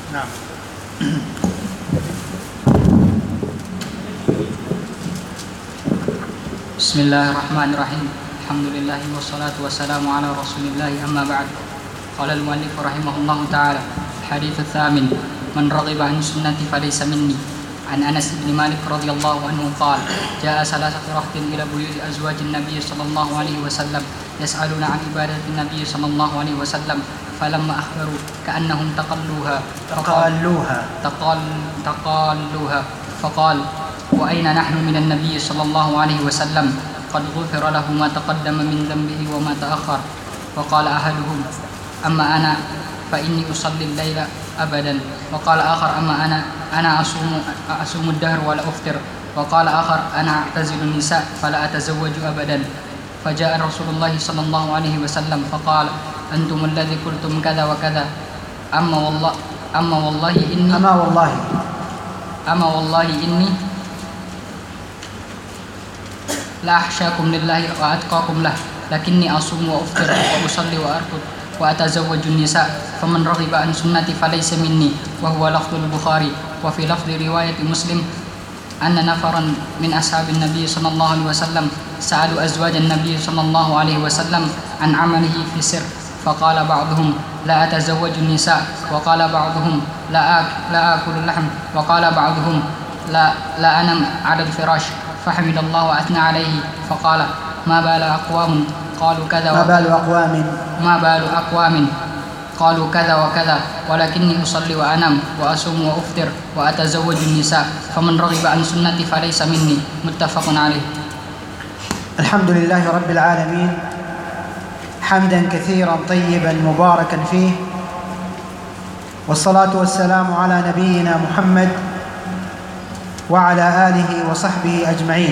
نعم. بسم الله الرحمن الرحيم. الحمد لله والصلاة والسلام على رسول الله. أما بعد. قال المؤلف رحمه الله تعالى: الحديث الثامن: من رغب عن سنتي فليس مني. عن أنس بن مالك رضي الله عنه قال: جاء ثلاثة رهط إلى بيوت أزواج النبي صلى الله عليه وسلم يسألون عن عبادة النبي صلى الله عليه وسلم، فلما أخبروا كأنهم تقالوها فقال: وأين نحن من النبي صلى الله عليه وسلم؟ قد غفر له ما تقدم من ذنبه وما تأخر. وقال أحدهم: أما أنا فإني أصلي الليل أبدا. وقال آخر: أما أنا أصوم الدهر ولا أفطر. وقال آخر: أنا أعتزل النساء فلا أتزوج أبدا. فجاء رسول الله صلى الله عليه وسلم فقال: أنتم الذي قلتم كذا وكذا، أما والله إني لا أخشاكم لله وأتقاكم له، لكني أصوم وأفطر وأصلي وأرقد وأتزوج النساء، فمن رغب عن سنتي فليس مني. وهو لفظ البخاري. وفي لفظ رواية مسلم أن نفرا من أصحاب النبي صلى الله عليه وسلم سألوا أزواج النبي صلى الله عليه وسلم عن عمله في سر، فقال بعضهم: لا أتزوج النساء. وقال بعضهم: لا آكل اللحم. وقال بعضهم: لا أنام على الفراش. فحمد الله وأثنى عليه فقال: ما بال أقوام قالوا كذا وكذا، ولكني أصلي وأنام وأصوم وأفطر وأتزوج النساء، فمن رغب عن سنتي فليس مني. متفق عليه. الحمد لله رب العالمين، حمدا كثيرا طيبا مباركا فيه، والصلاة والسلام على نبينا محمد وعلى آله وصحبه أجمعين.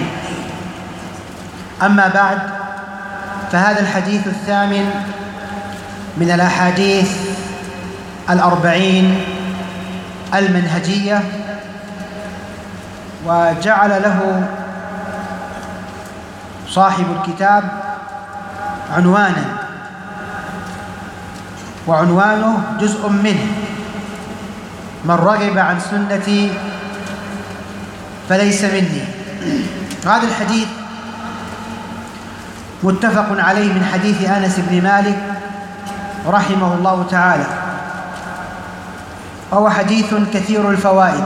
أما بعد، فهذا الحديث الثامن من الأحاديث 40 المنهجية، وجعل له صاحب الكتاب عنوانا، وعنوانه جزء منه: من رغب عن سنتي فليس مني. هذا الحديث متفق عليه من حديث أنس بن مالك رحمه الله تعالى، وهو حديث كثير الفوائد،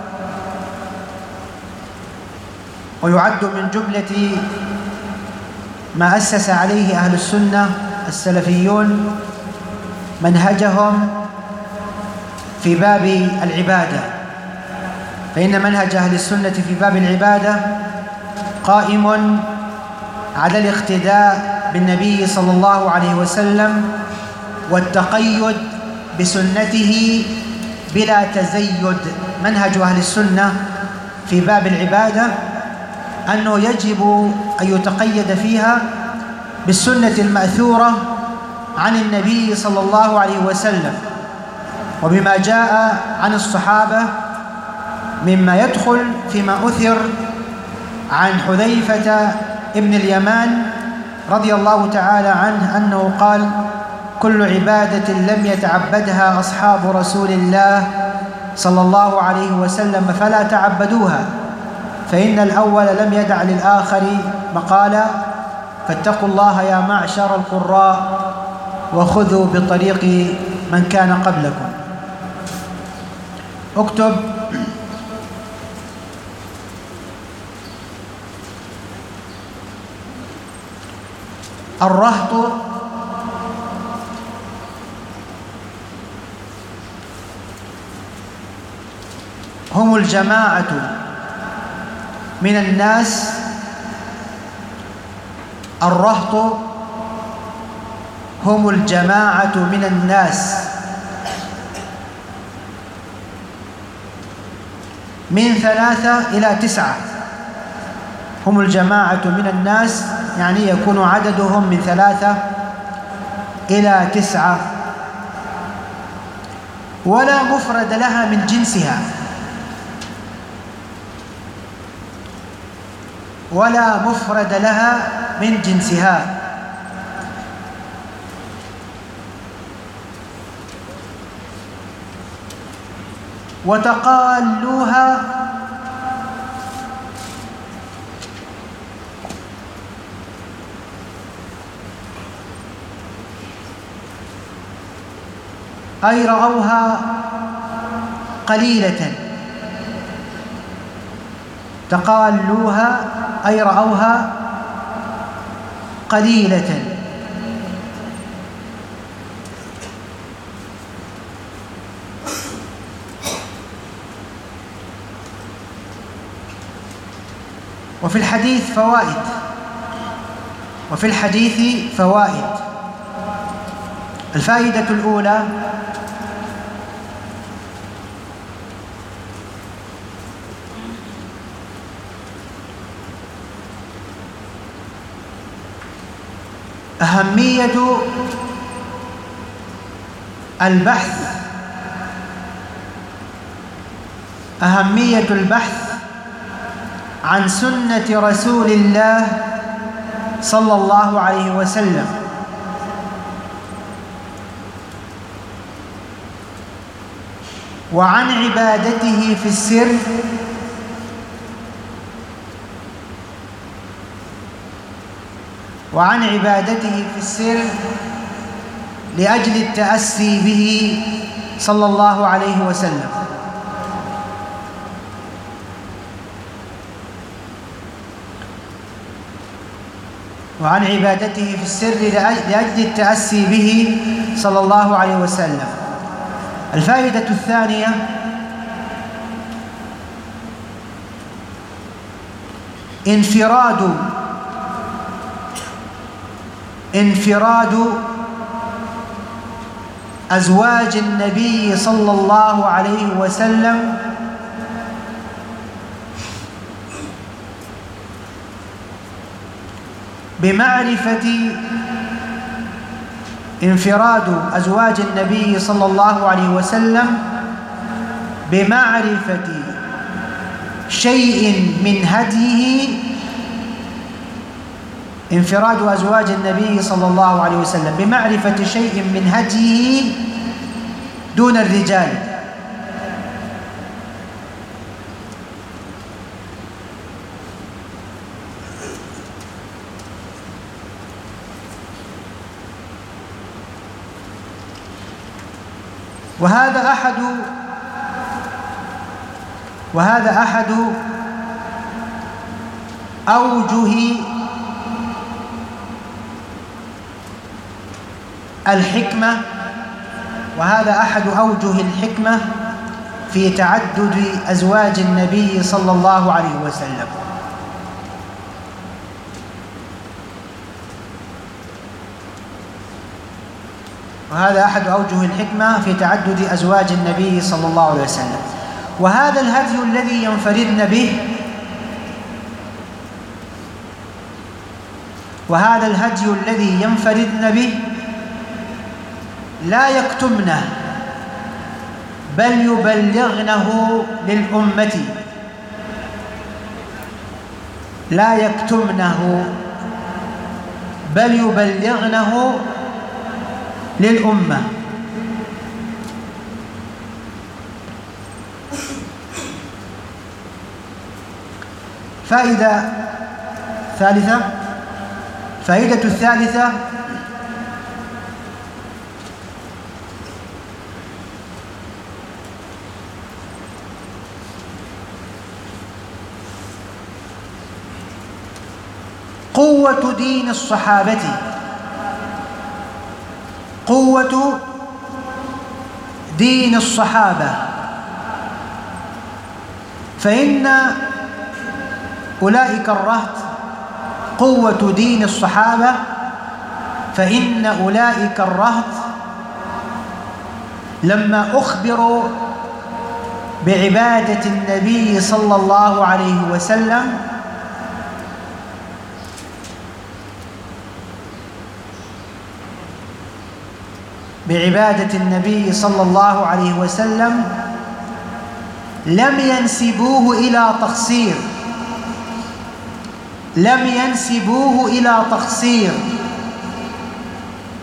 ويعد من جملة ما أسس عليه أهل السنة السلفيون منهجهم في باب العبادة، فإن منهج أهل السنة في باب العبادة قائم على الاقتداء بالنبي صلى الله عليه وسلم والتقيد بسنته بلا تزيد. منهج أهل السنة في باب العبادة أنه يجب أن يتقيد فيها بالسنة المأثورة عن النبي صلى الله عليه وسلم، وبما جاء عن الصحابة مما يدخل فيما أثر عن حذيفة ابن اليمان رضي الله تعالى عنه أنه قال: كل عبادة لم يتعبدها أصحاب رسول الله صلى الله عليه وسلم فلا تعبدوها، فإن الأول لم يدع للآخر مقالا، فاتقوا الله يا معشر القراء وخذوا بطريق من كان قبلكم. اكتب: الرهط هم الجماعة من الناس. الرهط هم الجماعة من الناس من 3 إلى 9. هم الجماعة من الناس يعني يكون عددهم من 3 إلى 9، ولا مفرد لها من جنسها، ولا مفرد لها من جنسها. وتقالوها أي رأوها قليلة. تقالوها أي رأوها قليلة. وفي الحديث فوائد، وفي الحديث فوائد. الفائدة الأولى: أهمية البحث، أهمية البحث عن سنة رسول الله صلى الله عليه وسلم، وعن عبادته في السر، وعن عبادته في السر لأجل التأسي به صلى الله عليه وسلم. وعن عبادته في السر لأجل التأسي به صلى الله عليه وسلم. الفائدة الثانية: انفراد أزواج النبي صلى الله عليه وسلم انفراد أزواج النبي صلى الله عليه وسلم بمعرفة شيء من هديه، انفراد أزواج النبي صلى الله عليه وسلم بمعرفة شيء من هديه دون الرجال. وهذا أحد أوجه الحكمة، وهذا أحد أوجه الحكمة في تعدد أزواج النبي صلى الله عليه وسلم. وهذا أحد أوجه الحكمة في تعدد أزواج النبي صلى الله عليه وسلم. وهذا الهدي الذي ينفردن به، وهذا الهدي الذي ينفردن به لا يكتمنه بل يبلغنه للأمة، لا يكتمنه بل يبلغنه للأمة. فائدة ثالثة، فائدة الثالثة: قوة دين الصحابة، قوة دين الصحابة. فإن أولئك الرهط قوة دين الصحابة، فإن أولئك الرهط لما أخبروا بعبادة النبي صلى الله عليه وسلم بعبادة النبي صلى الله عليه وسلم لم ينسبوه إلى تقصير، لم ينسبوه إلى تقصير،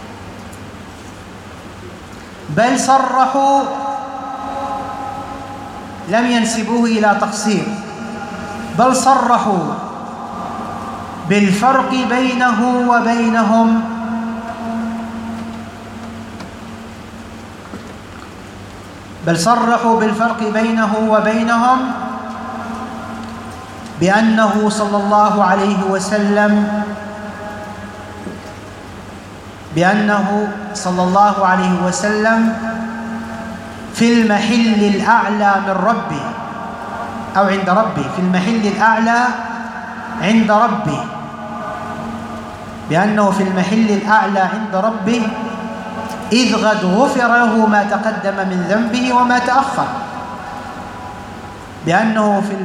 بل صرحوا لم ينسبوه إلى تقصير، بل صرحوا بالفرق بينه وبينهم، بأنه صلى الله عليه وسلم في المحل الأعلى من ربه أو عند ربه، في المحل الأعلى عند ربه، بأنه في المحل الأعلى عند ربه إذ قد غفر له ما تقدم من ذنبه وما تأخر، بأنه في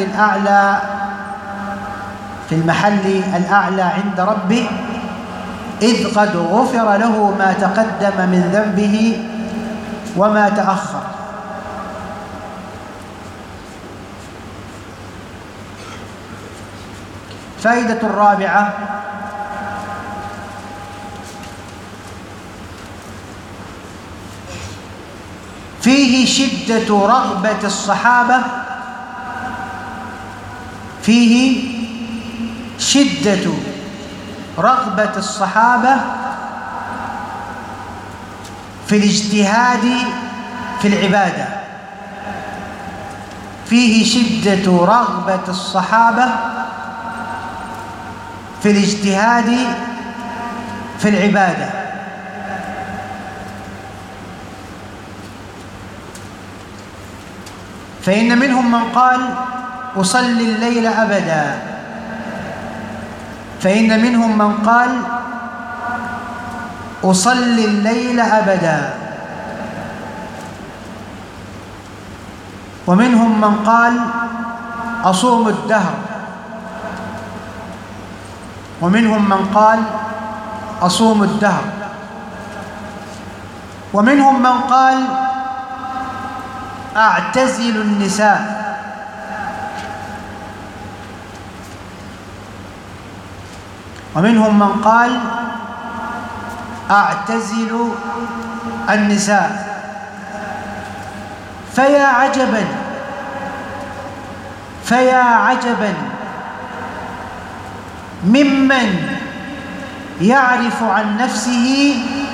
المحل الأعلى عند ربه إذ قد غفر له ما تقدم من ذنبه وما تأخر. فائدة الرابعة: فيه شدة رغبة الصحابة في الاجتهاد في العبادة، فيه شدة رغبة الصحابة في الاجتهاد في العبادة. فإن منهم من قال أصلي الليل أبدا، ومنهم من قال أصوم الدهر، ومنهم من قال أعتزل النساء، ومنهم من قال أعتزل النساء. فيا عجبا ممن يعرف عن نفسه،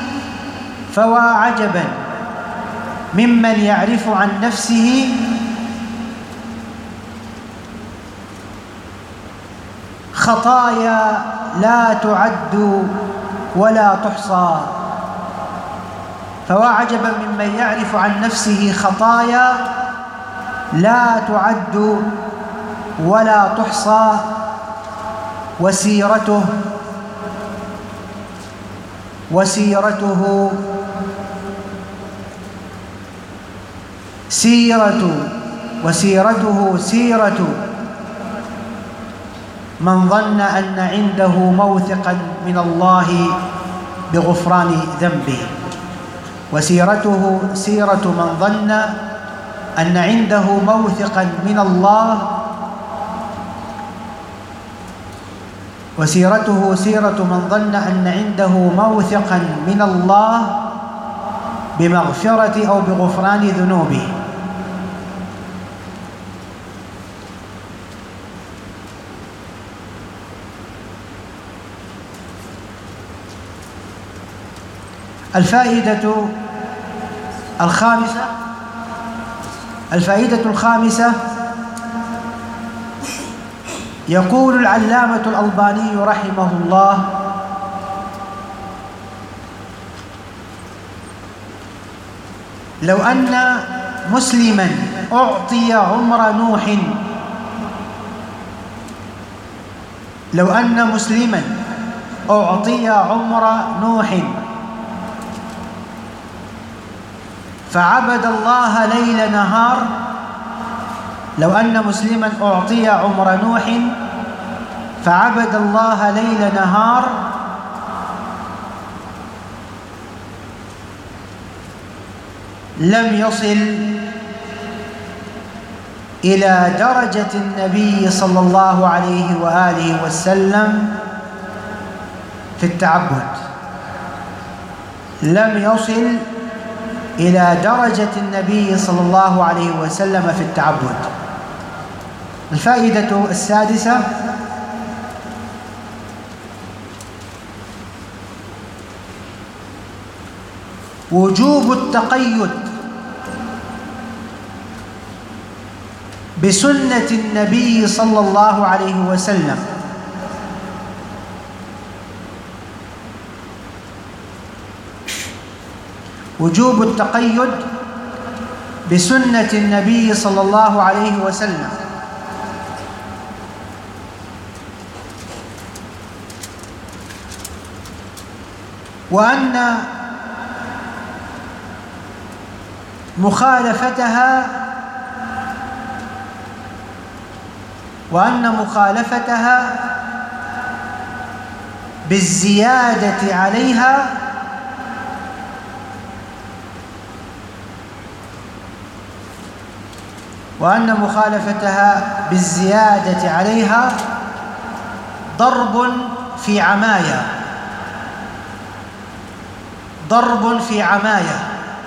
خطايا لا تعد ولا تحصى. فواعجبا ممن يعرف عن نفسه خطايا لا تعد ولا تحصى، وسيرته سيرة من ظن أن عنده موثقا من الله بغفران ذنبه، وسيرته سيرة من ظن أن عنده موثقا من الله، وسيرته سيرة من ظن أن عنده موثقا من الله بمغفرة أو بغفران ذنوبه. الفائدة الخامسة: يقول العلامة الألباني رحمه الله: لو أن مسلما أعطي عمر نوح فعبد الله ليل نهار، لو أن مسلما أعطي عمر نوح فعبد الله ليل نهار لم يصل إلى درجة النبي صلى الله عليه وآله وسلم في التعبد، لم يصل إلى درجة النبي صلى الله عليه وسلم في التعبد. الفائدة السادسة: وجوب التقيد بسنة النبي صلى الله عليه وسلم، وجوب التقيد بسنة النبي صلى الله عليه وسلم، وأن مخالفتها بالزيادة عليها ضرب في عماية، ضرب في عماية.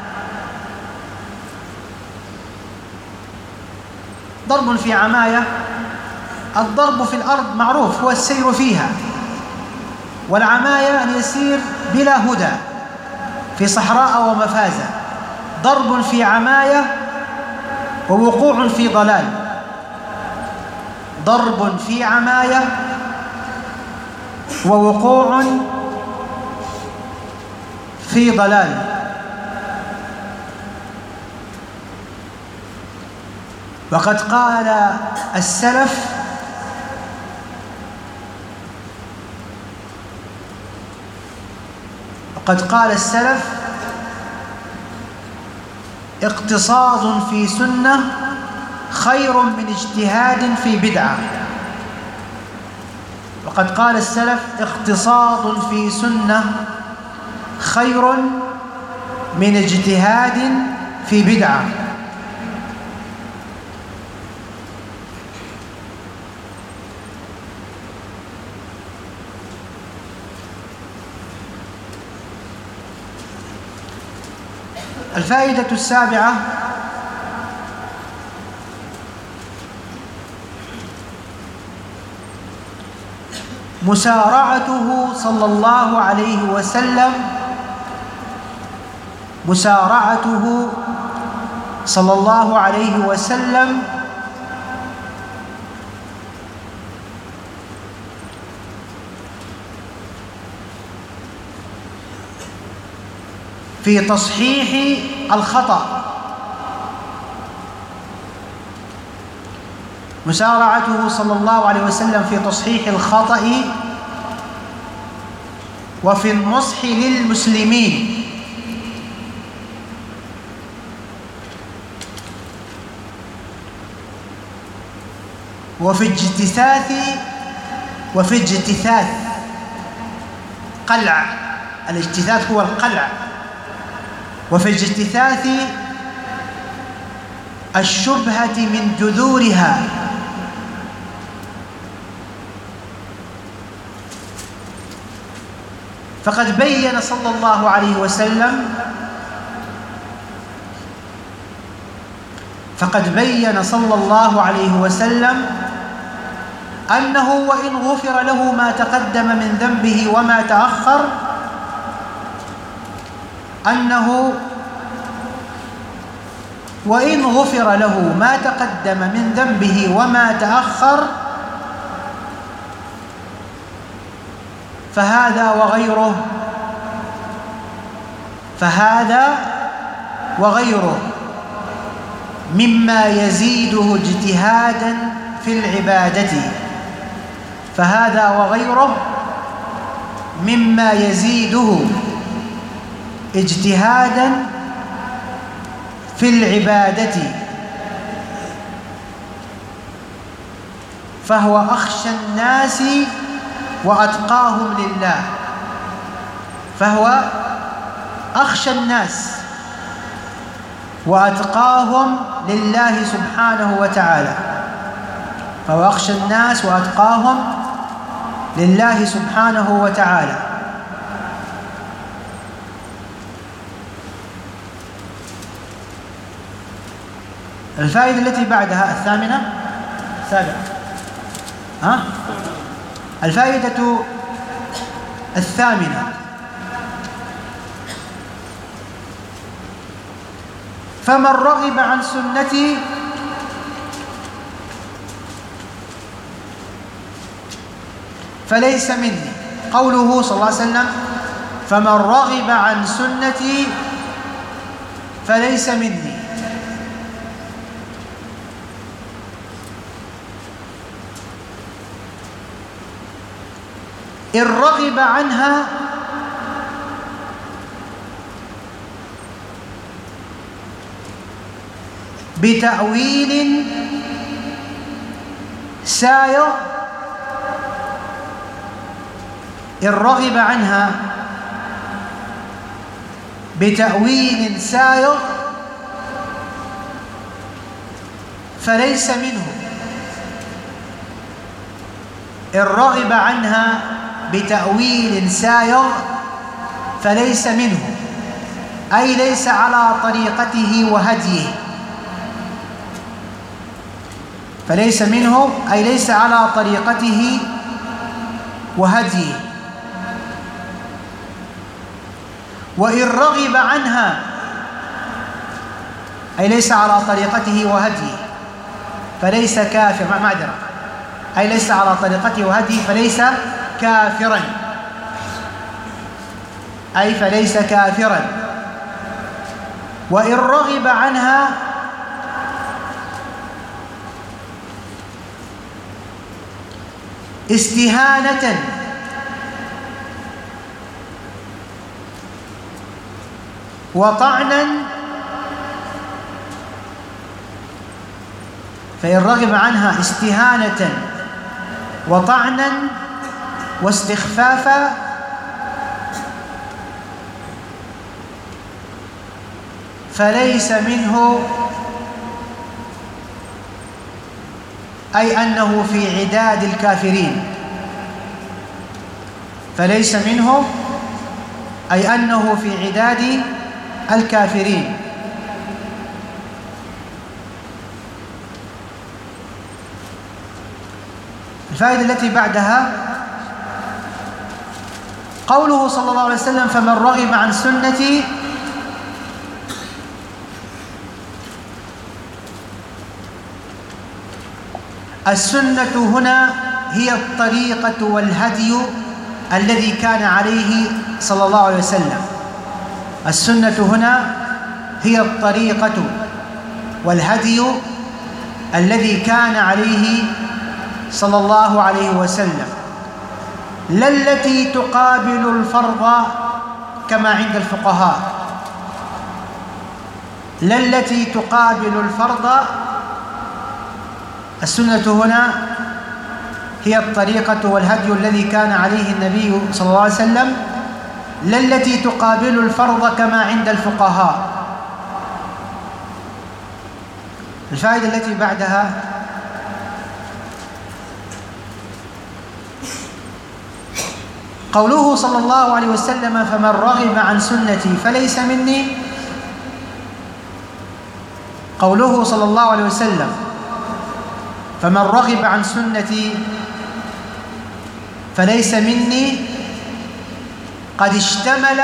ضرب في عماية، الضرب في الأرض معروف هو السير فيها، والعماية أن يسير بلا هدى في صحراء ومفازة. ضرب في عماية ووقوع في ضلال، ضرب في عماية ووقوع في ضلال. وقد قال السلف: اقتصاد في سنة خير من اجتهاد في بدعة. وقد قال السلف: اقتصاد في سنة خير من اجتهاد في بدعة. الفائدة السابعة: مسارعته صلى الله عليه وسلم في تصحيح الخطأ، مسارعته صلى الله عليه وسلم في تصحيح الخطأ وفي النصح للمسلمين، وفي اجتثاث قلع، الاجتثاث هو القلع، وفي اجتثاث الشبهة من جذورها، فقد بين صلى الله عليه وسلم أنه وإن غفر له ما تقدم من ذنبه وما تأخر، فهذا وغيره مما يزيده اجتهادا في العبادة، فهذا وغيره مما يزيده اجتهادا في العبادة، فهو أخشى الناس وأتقاهم لله، فهو أخشى الناس وأتقاهم لله سبحانه وتعالى، فهو أخشى الناس وأتقاهم لله سبحانه وتعالى. الفائدة التي بعدها الثامنة السابعة الفائدة الثامنة: فمن رغب عن سنتي فليس مني. قوله صلى الله عليه وسلم: فمن رغب عن سنتي فليس مني. إن رغب عنها بتأويل سائغ، إن رغب عنها بتأويل سائغ فليس منه. إن رغب عنها بتأويل سائغ فليس منه، أي ليس على طريقته وهديه. فليس منه أي ليس على طريقته وهديه. وإن رغب عنها أي ليس على طريقته وهديه فليس كافر، معذرة، أي ليس على طريقته وهديه فليس كافرا، أي فليس كافرا. وإن رغب عنها استهانة وطعنا، فإن رغب عنها استهانة وطعنا واستخفافا فليس منه، أي أنه في عداد الكافرين. فليس منه أي أنه في عداد الكافرين. الفائدة التي بعدها قوله صلى الله عليه وسلم: فمن رغب عن سنتي السنة هنا هي الطريقة والهدي الذي كان عليه صلى الله عليه وسلم. السنة هنا هي الطريقة والهدي الذي كان عليه صلى الله عليه وسلم، لا التي تقابل الفرض كما عند الفقهاء، لا التي تقابل الفرض. السنة هنا هي الطريقة والهدي الذي كان عليه النبي صلى الله عليه وسلم، لا التي تقابل الفرض كما عند الفقهاء. الفائدة التي بعدها قوله صلى الله عليه وسلم: فمن رغب عن سنتي فليس مني. قوله صلى الله عليه وسلم: فمن رغب عن سنتي فليس مني قد اشتمل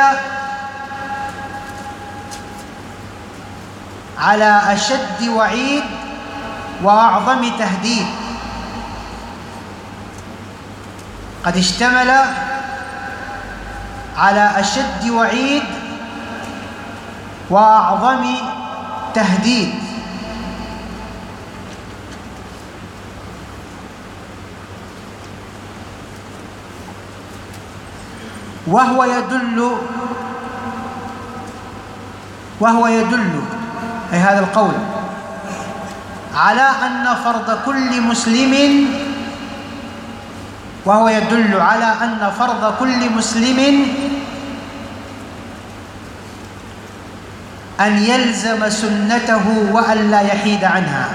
على أشد وعيد وأعظم تهديد. قد اشتمل على أشد وعيد وأعظم تهديد. وهو يدل أي هذا القول على أن فرض كل مسلم، وهو يدل على أن فرض كل مسلم أن يلزم سنته وأن لا يحيد عنها.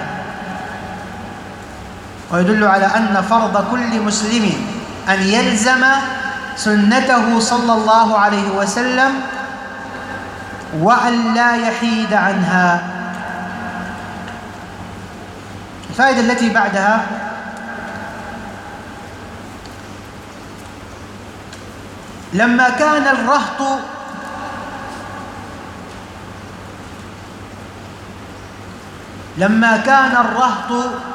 ويدل على أن فرض كل مسلم أن يلزم سنته صلى الله عليه وسلم وأن لا يحيد عنها. الفائدة التي بعدها لما كان الرهط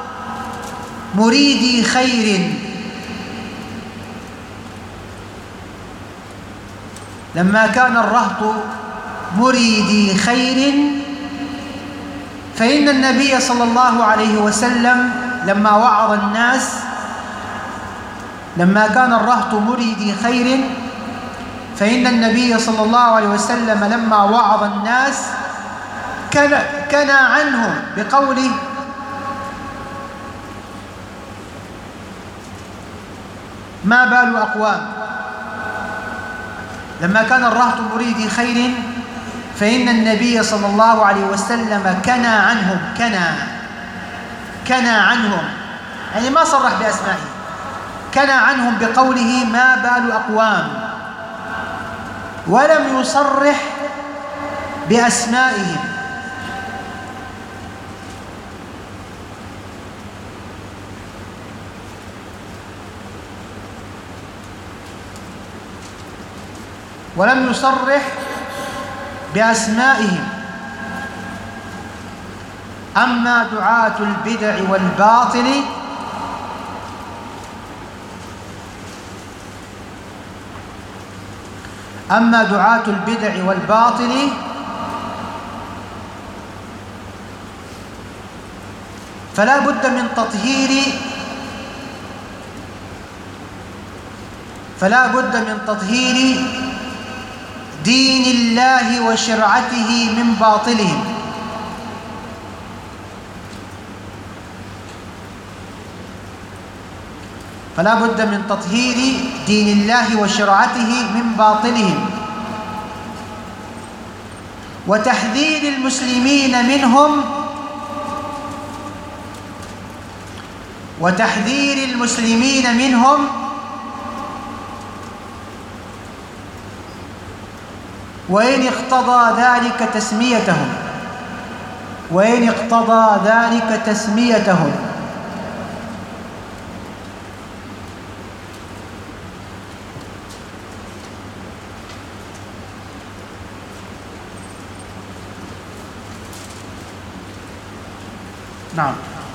مريدي خير، فإن النبي صلى الله عليه وسلم لما وعظ الناس، لما كان الرهط مريدي خير، فإن النبي صلى الله عليه وسلم لما وعظ الناس كنى عنهم بقوله: ما بال أقوام. لما كان الرهط مريدي خير فإن النبي صلى الله عليه وسلم كنى عنهم، يعني ما صرح بأسمائهم، كنى عنهم بقوله: ما بال أقوام، ولم يصرح بأسمائهم. أما دعاة البدع والباطل فلا بد من تطهير دين الله وشرعته من باطلهم. فلا بد من تطهير دين الله وشرعته من باطلهم، وتحذير المسلمين منهم وإن اقتضى ذلك تسميتهم. نعم.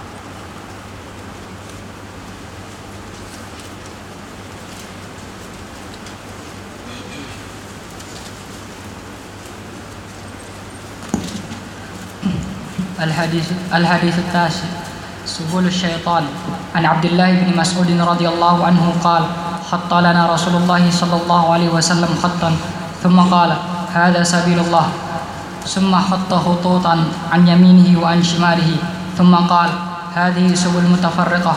الحديث التاسع: سبل الشيطان. عن عبد الله بن مسعود رضي الله عنه قال: خط لنا رسول الله صلى الله عليه وسلم خطا ثم قال: هذا سبيل الله، ثم خط خطوطا عن يمينه وعن شماله، ثم قال: هذه سبل متفرقة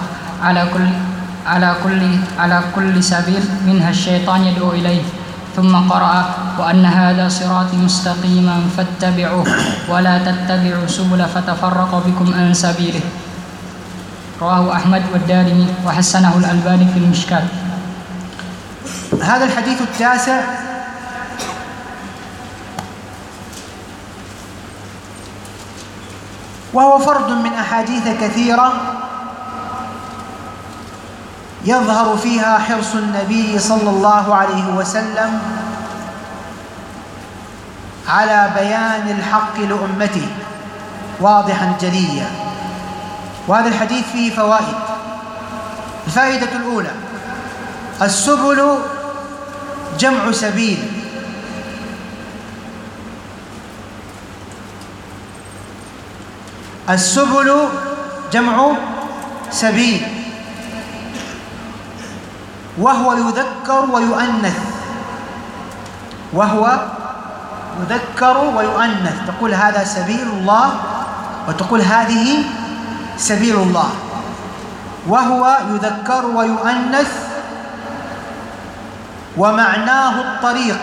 على كل سبيل منها الشيطان يدعو إليه، ثم قرأ: وأن هذا صراطي مستقيما فاتبعوه ولا تتبعوا السبل فتفرق بكم عن سبيله. رواه أحمد والدارمي وحسنه الألباني في المشكاة. هذا الحديث التاسع وهو فرد من أحاديث كثيرة يظهر فيها حرص النبي صلى الله عليه وسلم على بيان الحق لأمته واضحا جليا. وهذا الحديث فيه فوائد. الفائدة الأولى: السبل جمع سبيل، السبل جمع سبيل، وهو يذكر ويؤنث، تقول هذا سبيل الله وتقول هذه سبيل الله، وهو يذكر ويؤنث، ومعناه الطريق.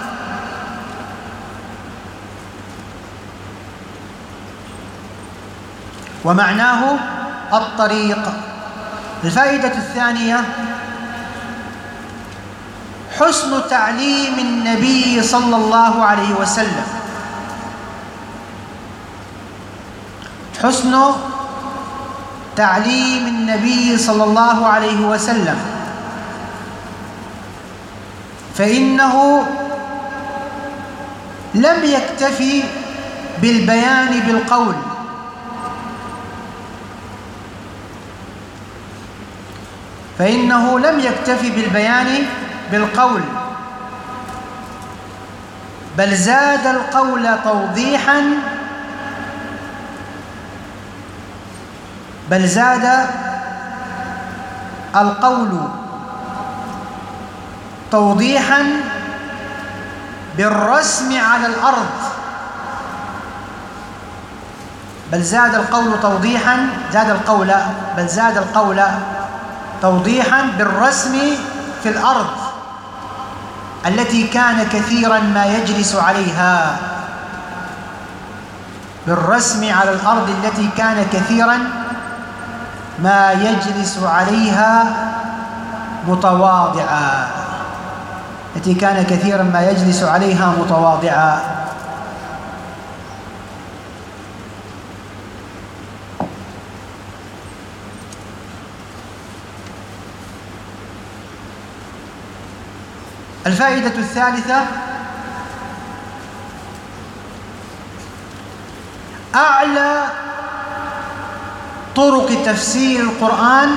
الفائدة الثانية: حسن تعليم النبي صلى الله عليه وسلم، حسن تعليم النبي صلى الله عليه وسلم، فإنه لم يكتفي بالبيان بالقول، فإنه لم يكتفي بالبيان بالقول، بل زاد القول توضيحا، بل زاد القول توضيحا بالرسم على الأرض، بل زاد القول توضيحا، زاد القول توضيحا بالرسم في الأرض التي كان كثيرا ما يجلس عليها، بالرسم على الأرض التي كان كثيرا ما يجلس عليها متواضعا، التي كان كثيرا ما يجلس عليها متواضعا. الفائدة الثالثة: أعلى طرق تفسير القرآن،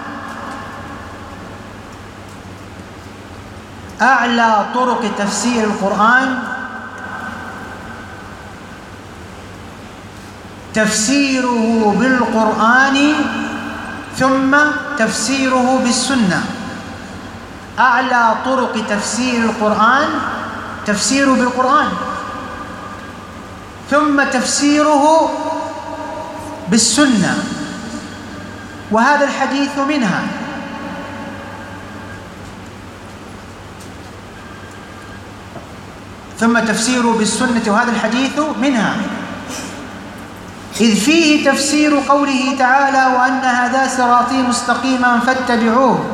أعلى طرق تفسير القرآن تفسيره بالقرآن ثم تفسيره بالسنة. أعلى طرق تفسير القرآن تفسيره بالقرآن ثم تفسيره بالسنة، وهذا الحديث منها. ثم تفسيره بالسنة وهذا الحديث منها، إذ فيه تفسير قوله تعالى: وأن هذا صراطي مستقيما فاتبعوه،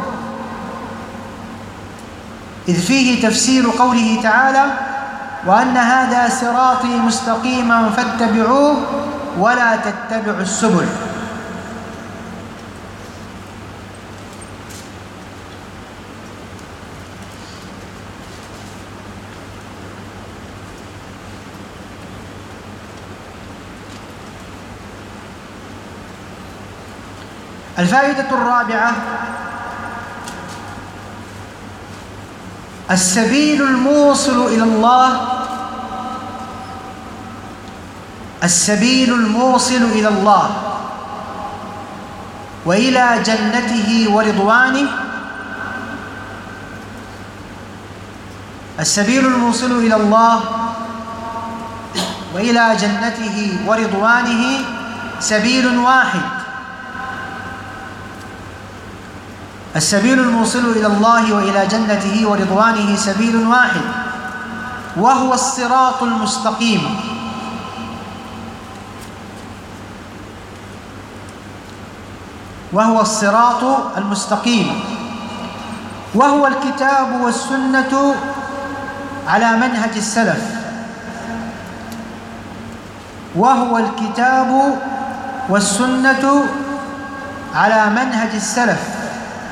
إذ فيه تفسير قوله تعالى: وأن هذا صراطي مستقيما فاتبعوه ولا تتبعوا السبل. الفائدة الرابعة: السبيل الموصل إلى الله، السبيل الموصل إلى الله وإلى جنته ورضوانه، السبيل الموصل إلى الله وإلى جنته ورضوانه سبيل واحد. السبيل الموصل إلى الله وإلى جنته ورضوانه سبيل واحد، وهو الصراط المستقيم، وهو الصراط المستقيم، وهو الكتاب والسنة على منهج السلف، وهو الكتاب والسنة على منهج السلف.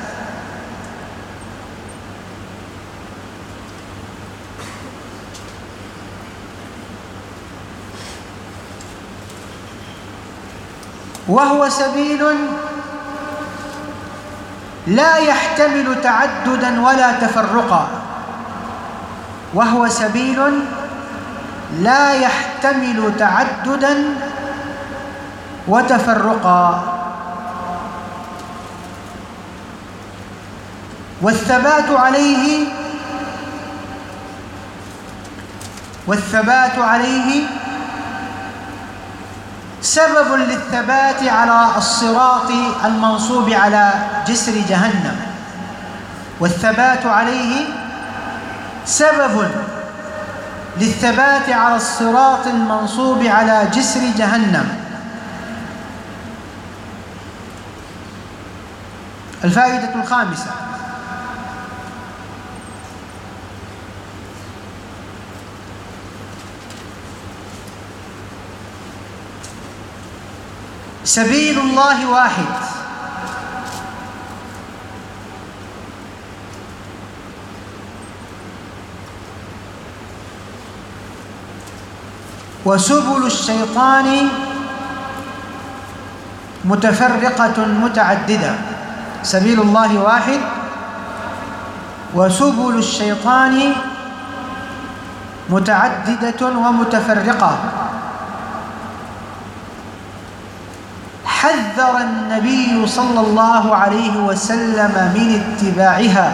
وهو سبيل لا يحتمل تعددا ولا تفرقا، وهو سبيل لا يحتمل تعددا وتفرقا، والثبات عليه سبب للثبات على الصراط المنصوب على جسر جهنم، والثبات عليه سبب للثبات على الصراط المنصوب على جسر جهنم. الفائدة الخامسة: سبيل الله واحد، وسبل الشيطان متفرقة متعددة. سبيل الله واحد وسبل الشيطان متعددة ومتفرقة. حذر النبي صلى الله عليه وسلم من اتباعها،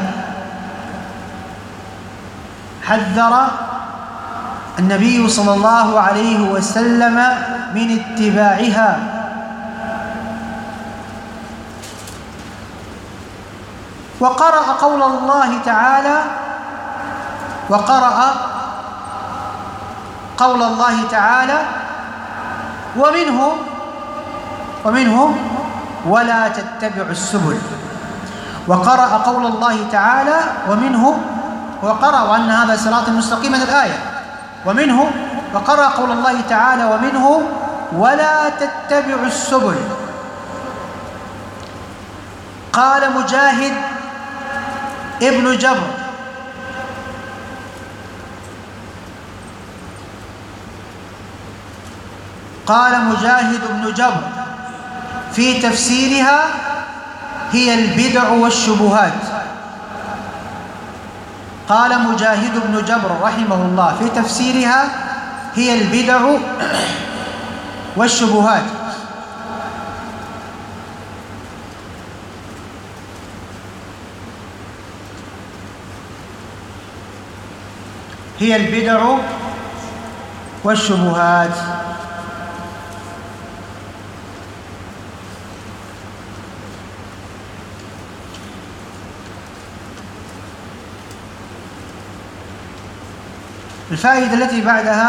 حذر النبي صلى الله عليه وسلم من اتباعها، وقرأ قول الله تعالى ومنهم ولا تتبعوا السبل، وقرأ قول الله تعالى وقرأ وأن هذا صراط مستقيم من الآية وقرأ قول الله تعالى ومنهم ولا تتبعوا السبل. قال مجاهد ابن جبر في تفسيرها هي البدع والشبهات. قال مجاهد بن جبر رحمه الله في تفسيرها هي البدع والشبهات. هي البدع والشبهات. الفائدة التي بعدها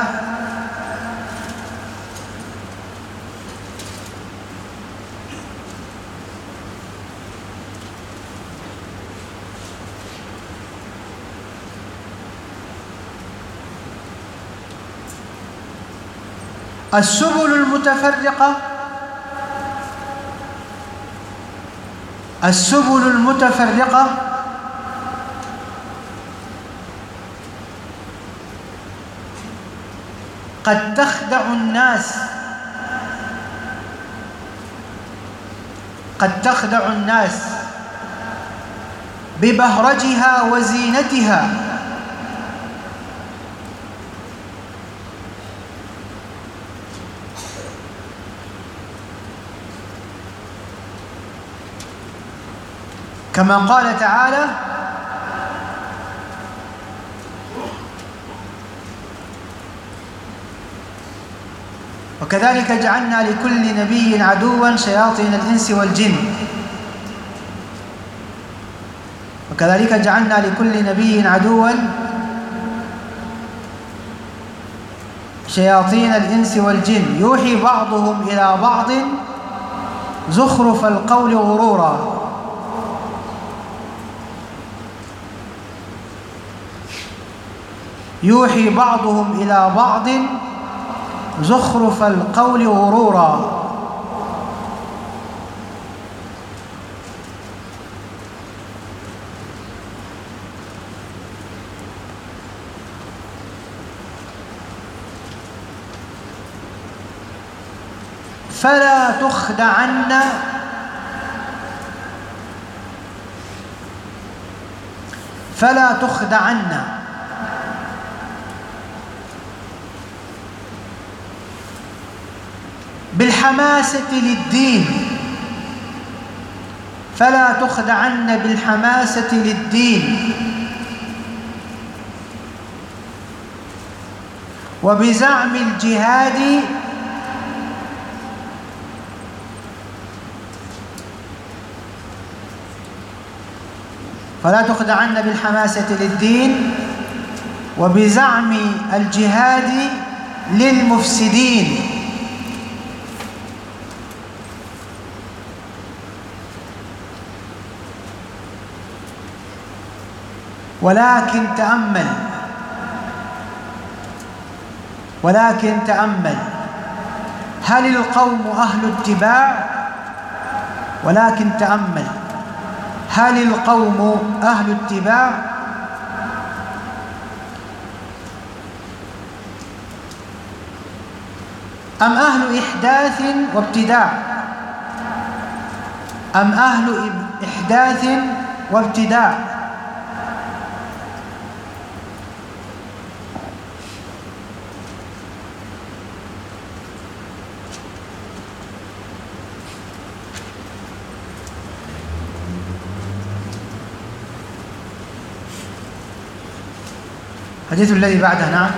السبل المتفرقة قد تخدع الناس ببهرجها وزينتها، كما قال تعالى وكذلك جعلنا لكل نبي عدوا شياطين الإنس والجن، وكذلك جعلنا لكل نبي عدوا شياطين الإنس والجن يوحي بعضهم إلى بعض زخرف القول غرورا. يوحي بعضهم إلى بعض زخرف القول غرورا. فلا تخدعن بالحماسة للدين، فلا تخدعن بالحماسة للدين وبزعم الجهاد فلا تخدعن بالحماسة للدين وبزعم الجهاد للمفسدين. ولكن تأمل هل القوم أهل اتباع؟ ولكن تأمل، هل القوم أهل اتباع أم أهل إحداث وابتداع؟ أم أهل إحداث وابتداع؟ الحديث الذي بعده. نعم.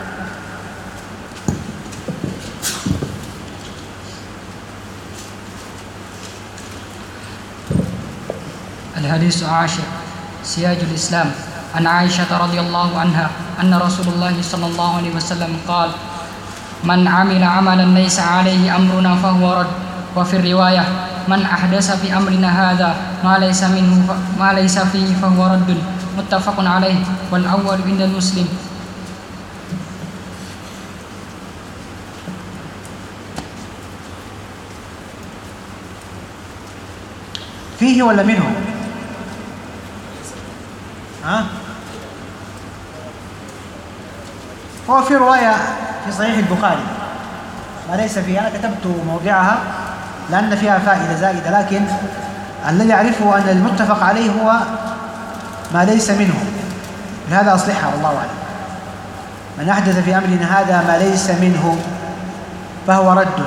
الحديث العاشر: سياج الإسلام. عن عائشة رضي الله عنها أن رسول الله صلى الله عليه وسلم قال: من عمل عملا ليس عليه أمرنا فهو رد. وفي الرواية: من أحدث في أمرنا هذا ما ليس فيه فهو رد. متفق عليه، والأول عند مسلم. فيه ولا منه؟ هو في رواية في صحيح البخاري ما ليس فيها، أنا كتبت موضعها لأن فيها فائدة زائدة، لكن الذي أعرفه أن المتفق عليه هو ما ليس منه، لهذا أصلحها والله أعلم. من أحدث في أمرنا هذا ما ليس منه فهو رد.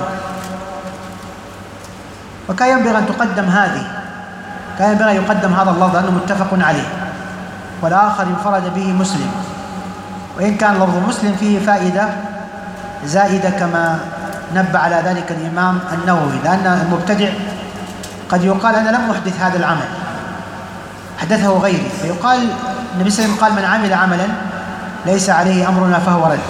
وكان ينبغي أن تقدم هذه، كان ينبغي أن يقدم هذا اللفظ لأنه متفق عليه، والآخر انفرد به مسلم، وإن كان لفظ مسلم فيه فائدة زائدة كما نبه على ذلك الإمام النووي، لأن المبتدع قد يقال أنا لم أحدث هذا العمل، حدثه غيري، فيقال النبي صلى الله عليه وسلم قال: من عمل عملا ليس عليه أمرنا فهو رد.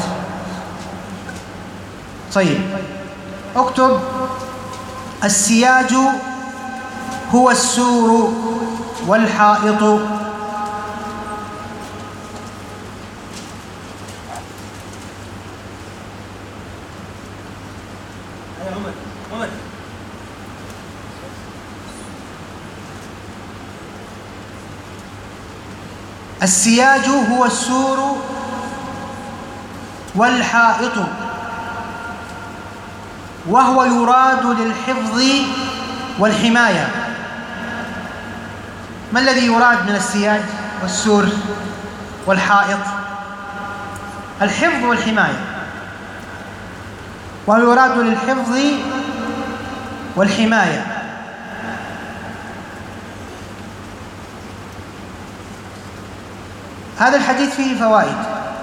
طيب، اكتب: السياج هو السور والحائط. السياج هو السور والحائط، وهو يراد للحفظ والحماية. ما الذي يراد من السياج والسور والحائط؟ الحفظ والحماية، وهو يراد للحفظ والحماية. هذا الحديث فيه فوائد.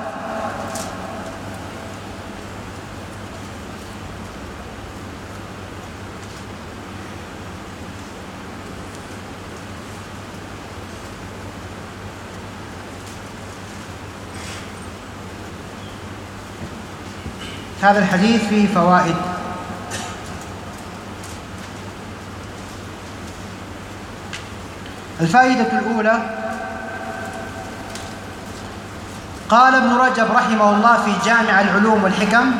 هذا الحديث فيه فوائد. الفائدة الأولى: قال ابن رجب رحمه الله في جامع العلوم والحكم،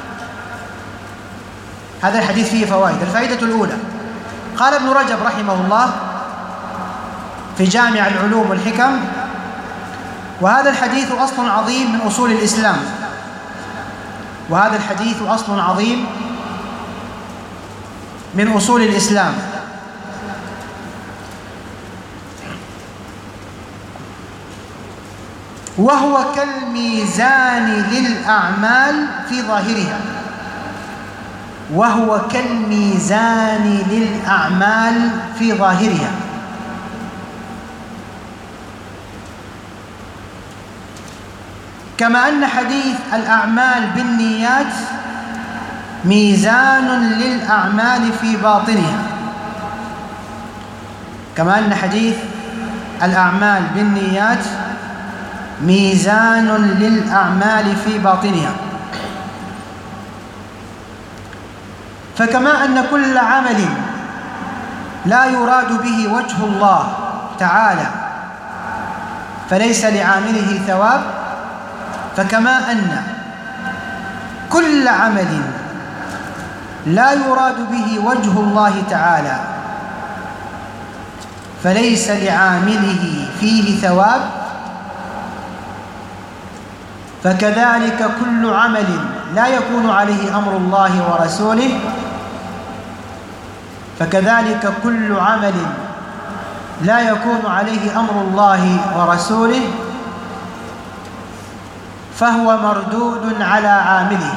هذا الحديث فيه فوائد. الفائدة الأولى: قال ابن رجب رحمه الله في جامع العلوم والحكم: وهذا الحديث أصل عظيم من أصول الإسلام. وهذا الحديث أصل عظيم من أصول الإسلام، وهو كالميزان للأعمال في ظاهرها. وهو كالميزان للأعمال في ظاهرها. كما أن حديث الأعمال بالنيات ميزان للأعمال في باطنها. كما أن حديث الأعمال بالنيات ميزان للأعمال في باطنها. فكما أن كل عمل لا يراد به وجه الله تعالى فليس لعامله ثواب، فكما أن كل عمل لا يراد به وجه الله تعالى فليس لعامله فيه ثواب، فكذلك كل عمل لا يكون عليه أمر الله ورسوله لا يكون عليه أمر الله ورسوله فهو مردود على عامله.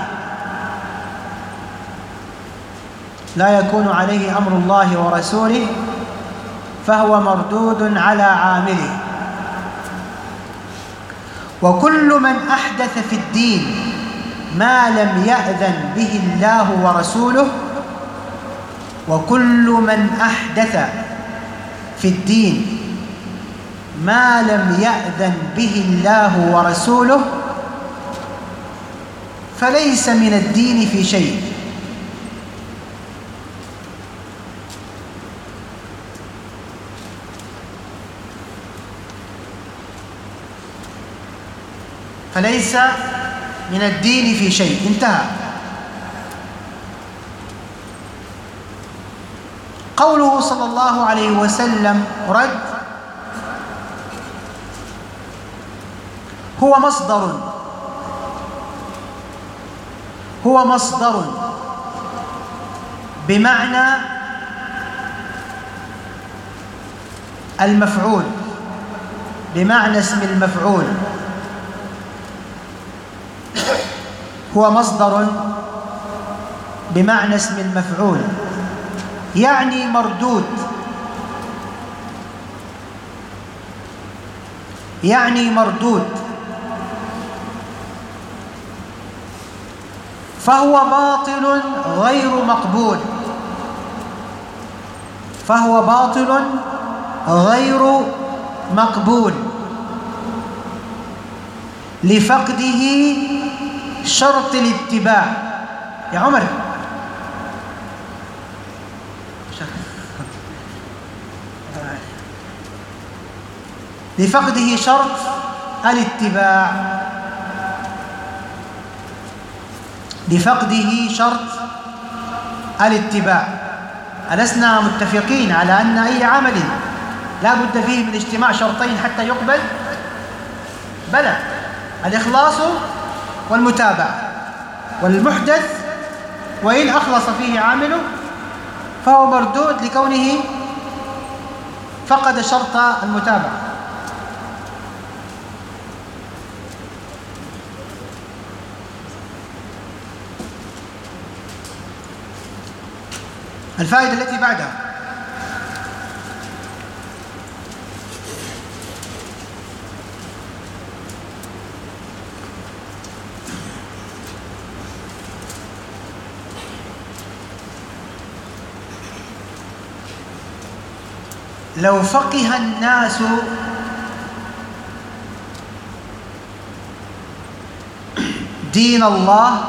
لا يكون عليه أمر الله ورسوله فهو مردود على عامله. وكل من أحدث في الدين ما لم يأذن به الله ورسوله وكل من أحدث في الدين ما لم يأذن به الله ورسوله فليس من الدين في شيء. فليس من الدين في شيء. انتهى. قوله صلى الله عليه وسلم رد هو مصدر بمعنى المفعول، بمعنى اسم المفعول. هو مصدر بمعنى اسم المفعول، يعني مردود، فهو باطل غير مقبول لفقده شرط الاتباع. يا عمر لفقده شرط الاتباع، ألسنا متفقين على أن أي عمل لا بد فيه من اجتماع شرطين حتى يقبل؟ بلى، الإخلاص والمتابعة. والمحدث وإن أخلص فيه عامله فهو مردود لكونه فقد شرط المتابعة. الفائدة التي بعدها: لو فقه الناس دين الله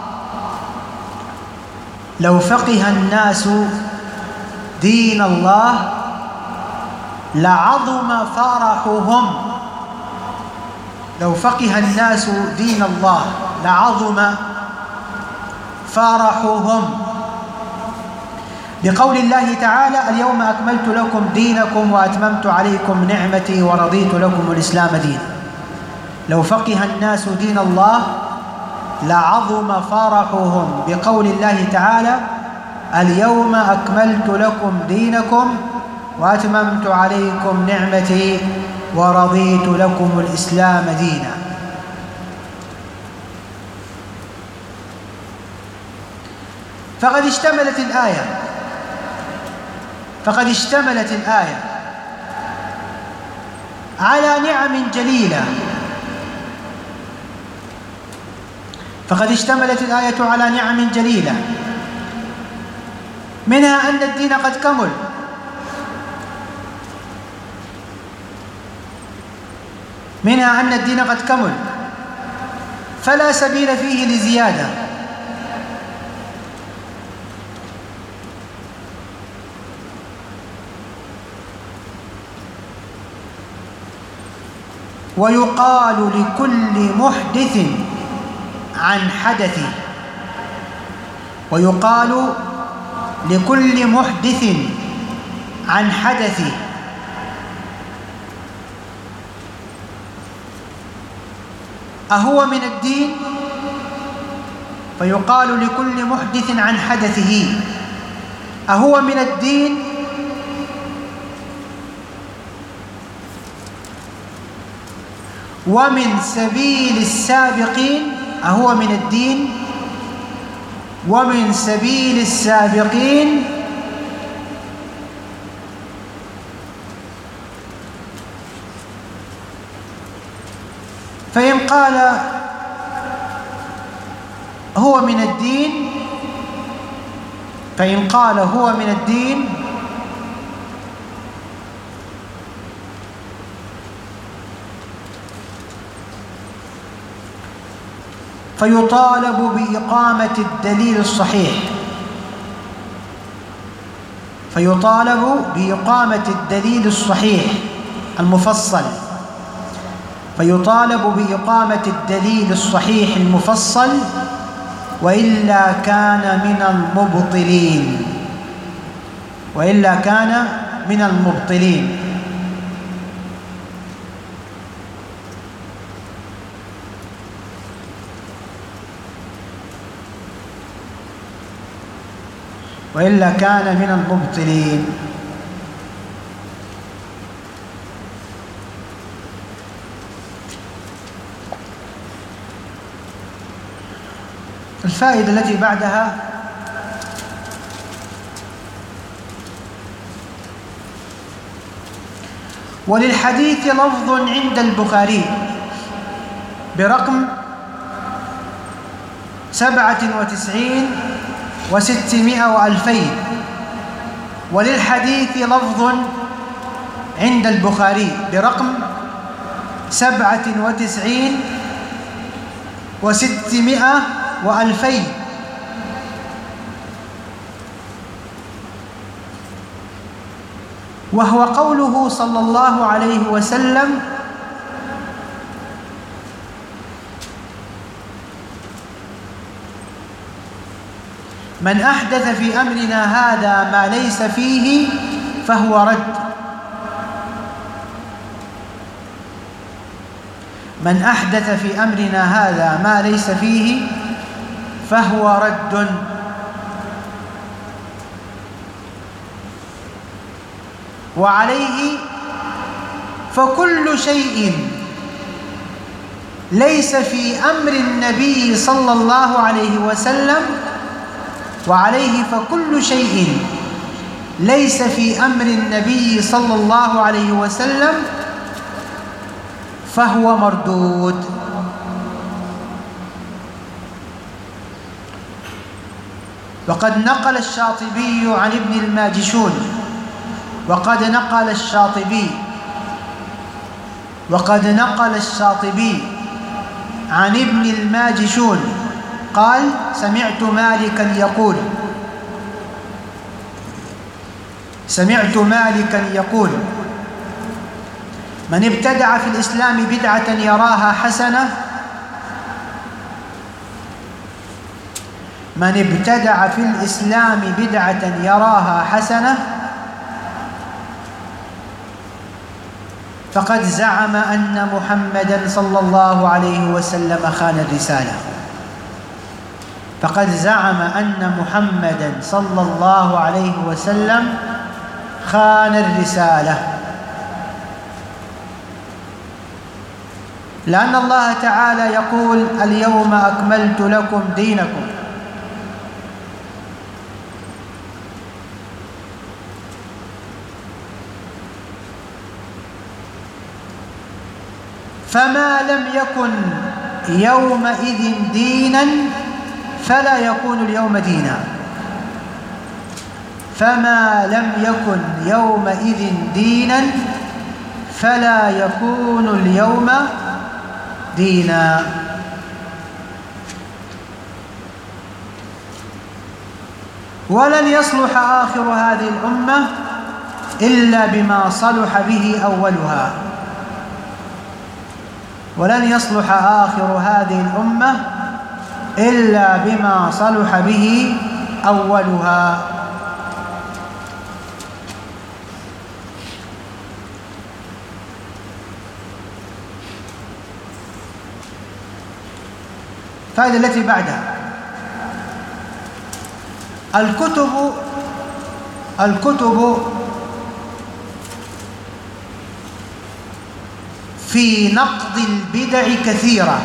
لعظم فرحهم. لو فقه الناس دين الله لعظم فرحهم، لقول الله تعالى: اليوم أكملت لكم دينكم وأتممت عليكم نعمتي ورضيت لكم الإسلام دينا. لو فقه الناس دين الله لعظم فرحهم، بقول الله تعالى: اليوم أكملت لكم دينكم وأتممت عليكم نعمتي ورضيت لكم الإسلام دينا. فقد اشتملت الآية على نعم جليلة. منها أن الدين قد كمل، فلا سبيل فيه لزيادة، ويقال لكل محدث عن حدثه ويقال لكل محدث عن حدثه أهو من الدين؟ فيقال لكل محدث عن حدثه أهو من الدين؟ ومن سبيل السابقين أهو من الدين؟ ومن سبيل السابقين فإن قال هو من الدين، فإن قال هو من الدين فيطالب بإقامة الدليل الصحيح، فيطالب بإقامة الدليل الصحيح المفصل، فيطالب بإقامة الدليل الصحيح المفصل، وإلا كان من المبطلين، وإلا كان من المبطلين. وإلا كان من المبطلين. الفائدة التي بعدها وللحديث لفظ عند البخاري برقم 97 و600 و2000. وللحديث لفظ عند البخاري برقم 97 و600 و2000. وهو قوله صلى الله عليه وسلم: من أحدث في أمرنا هذا ما ليس فيه فهو رد. من أحدث في أمرنا هذا ما ليس فيه فهو رد. وعليه فكل شيء ليس في أمر النبي صلى الله عليه وسلم، وعليه فكل شيء ليس في أمر النبي صلى الله عليه وسلم فهو مردود. وقد نقل الشاطبي عن ابن الماجشون، وقد نقل الشاطبي عن ابن الماجشون قال: سمعت مالكا يقول: من ابتدع في الإسلام بدعة يراها حسنة، من ابتدع في الإسلام بدعة يراها حسنة فقد زعم أن محمدًا صلى الله عليه وسلم خان الرسالة، فقد زعم أن محمدًا صلى الله عليه وسلم خان الرسالة، لأن الله تعالى يقول: اليوم أكملت لكم دينكم. فما لم يكن يومئذ دينا فلا يكون اليوم دينا، فما لم يكن يومئذ دينا فلا يكون اليوم دينا. ولن يصلح آخر هذه الأمة إلا بما صلح به أولها، ولن يصلح آخر هذه الأمة إلا بما صلح به أولها. الفائدة التي بعدها: الكتب في نقد البدع كثيرة،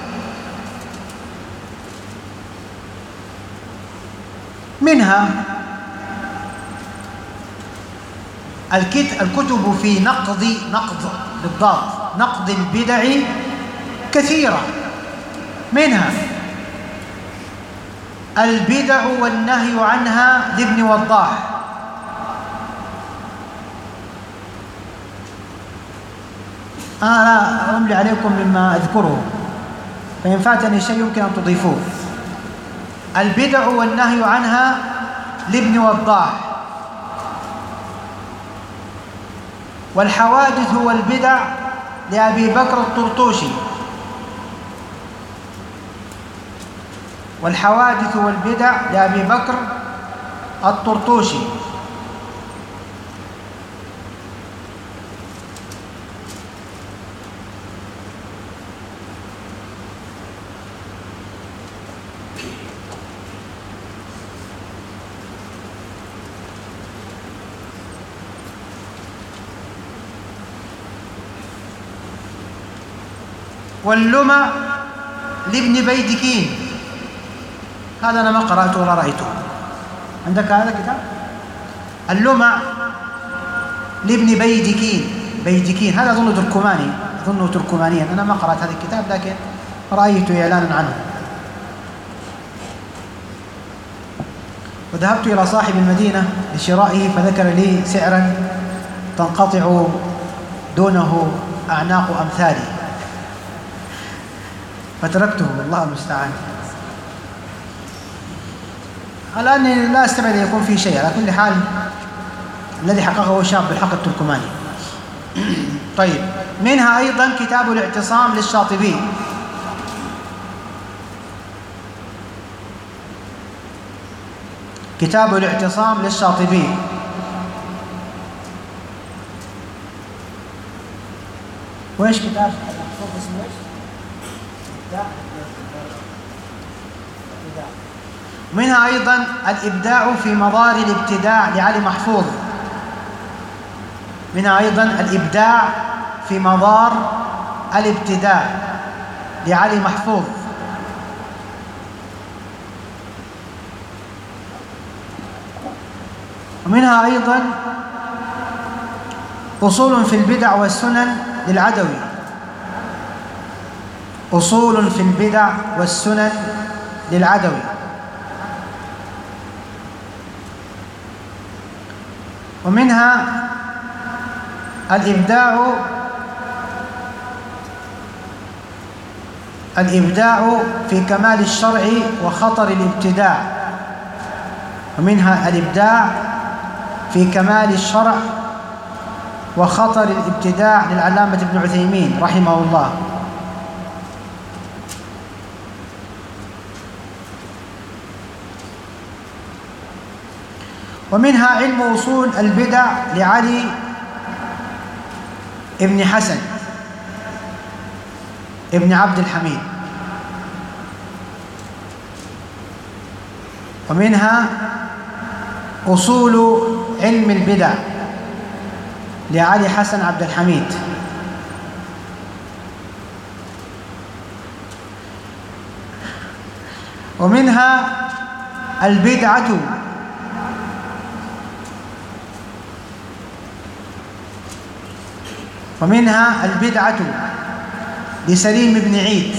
منها الكتب في نقد بالضبط نقد البدع كثيرة، منها البدع والنهي عنها لابن وضاح، أنا لا أملي عليكم مما أذكره، فإن فاتني شيء يمكن أن تضيفوه. البدع والنهي عنها لابن وضاح، والحوادث والبدع لأبي بكر الطرطوشي، والحوادث والبدع لأبي بكر الطرطوشي. واللمع لابن بيدكين، هذا أنا ما قرأته ولا رأيته. عندك هذا الكتاب؟ اللمع لابن بيدكين، هذا أظنه تركماني، أظنه تركمانيا، أنا ما قرأت هذا الكتاب لكن رأيته إعلانا عنه. وذهبت إلى صاحب المدينة لشرائه فذكر لي سعرا تنقطع دونه أعناق أمثالي، فتركته والله المستعان. الآن لا أستبعد أن يكون فيه شيء، على كل حال الذي حققه شاب بالحق التركماني. طيب، منها أيضا كتاب الاعتصام للشاطبي، كتاب الاعتصام للشاطبي. وإيش كتاب اسمه إيش؟ منها أيضا الإبداع في مظاهر الابتداع لعلي محفوظ، منها أيضا الإبداع في مظاهر الابتداع لعلي محفوظ. ومنها أيضا أصول في البدع والسنن للعدوي، أصول في البدع والسنن للعدوي. ومنها الإبداع في كمال الشرع وخطر الابتداع، ومنها الإبداع في كمال الشرع وخطر الابتداع للعلامة ابن عثيمين رحمه الله. ومنها علم أصول البدع لعلي ابن حسن ابن عبد الحميد. ومنها أصول علم البدع لعلي حسن عبد الحميد. ومنها البدعة لسليم بن عيد،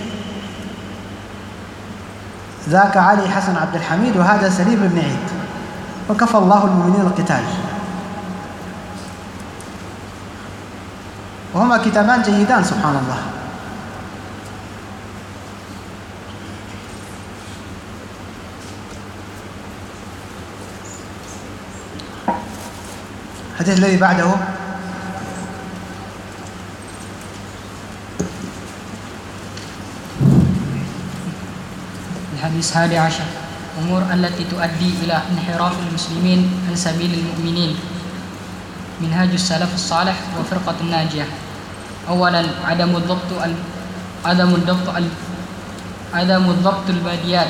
ذاك علي حسن عبد الحميد وهذا سليم بن عيد، وكفى الله المؤمنين القتال. وهما كتابان جيدان سبحان الله. الحديث الذي بعده الحديث 11: الأمور التي تؤدي إلى انحراف المسلمين عن سبيل المؤمنين. منهاج السلف الصالح وفرقة الناجية. أولا عدم الضبط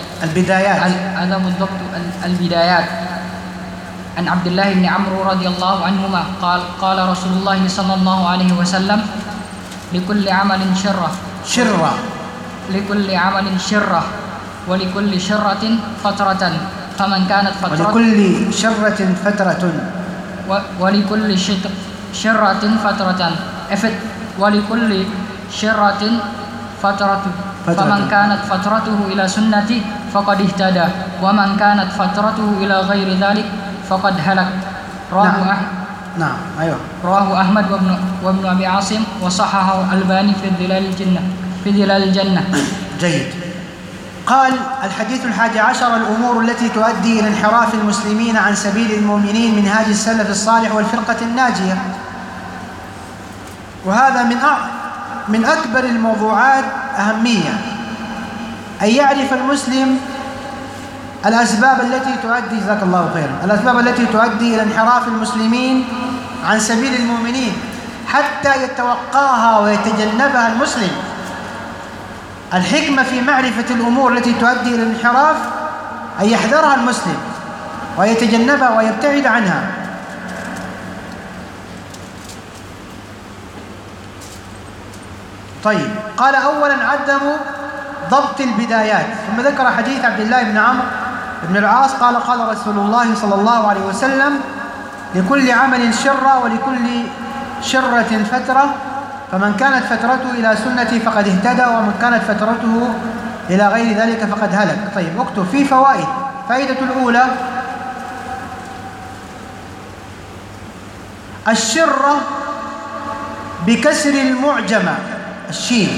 البدايات. عن عبد الله بن عمرو رضي الله عنهما قال رسول الله صلى الله عليه وسلم: لكل عمل شرة ولكل شرة فترة، فمن كانت فترة ولكل شرة فترة ولكل شرة فترة فمن كانت فترته إلى سنتي فقد اهتدى، ومن كانت فترته إلى غير ذلك فقد هلك. رواه أحمد وابن أبي عاصم وصححه الألباني في ظلال الجنة. جيد. قال الحديث 11: الأمور التي تؤدي إلى انحراف المسلمين عن سبيل المؤمنين، منهاج السلف الصالح والفرقة الناجية. وهذا من أكبر الموضوعات أهمية، أن يعرف المسلم الأسباب التي تؤدي، جزاك الله خيرا، الأسباب التي تؤدي إلى انحراف المسلمين عن سبيل المؤمنين حتى يتوقاها ويتجنبها المسلم. الحكمة في معرفة الأمور التي تؤدي إلى الانحراف أن يحذرها المسلم ويتجنبها ويبتعد عنها. طيب، قال أولا عدم ضبط البدايات، ثم ذكر حديث عبد الله بن عمرو بن العاص قال رسول الله صلى الله عليه وسلم: لكل عمل شرة ولكل شرة فترة، فمن كانت فترته إلى سنتي فقد اهتدى، ومن كانت فترته إلى غير ذلك فقد هلك. طيب، اكتب فيه فوائد. فائدة الأولى: الشرة بكسر المعجمة الشين،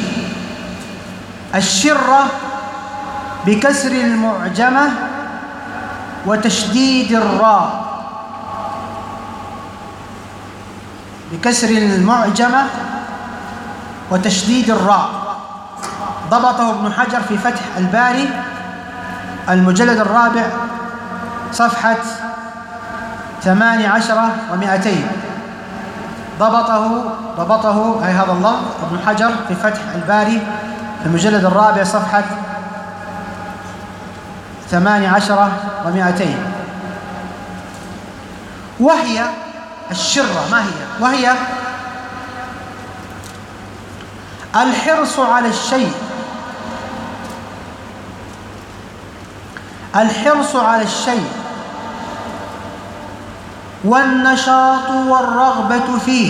الشرة بكسر المعجمة وتشديد الراء، بكسر المعجمة وتشديد الراء. ضبطه ابن حجر في فتح الباري المجلد 4 صفحة 18 و200. ضبطه أي هذا الله ابن حجر في فتح الباري المجلد 4 صفحة 18 و200. وهي الشرة، ما هي؟ وهي الحرص على الشيء، الحرص على الشيء والنشاط والرغبة فيه،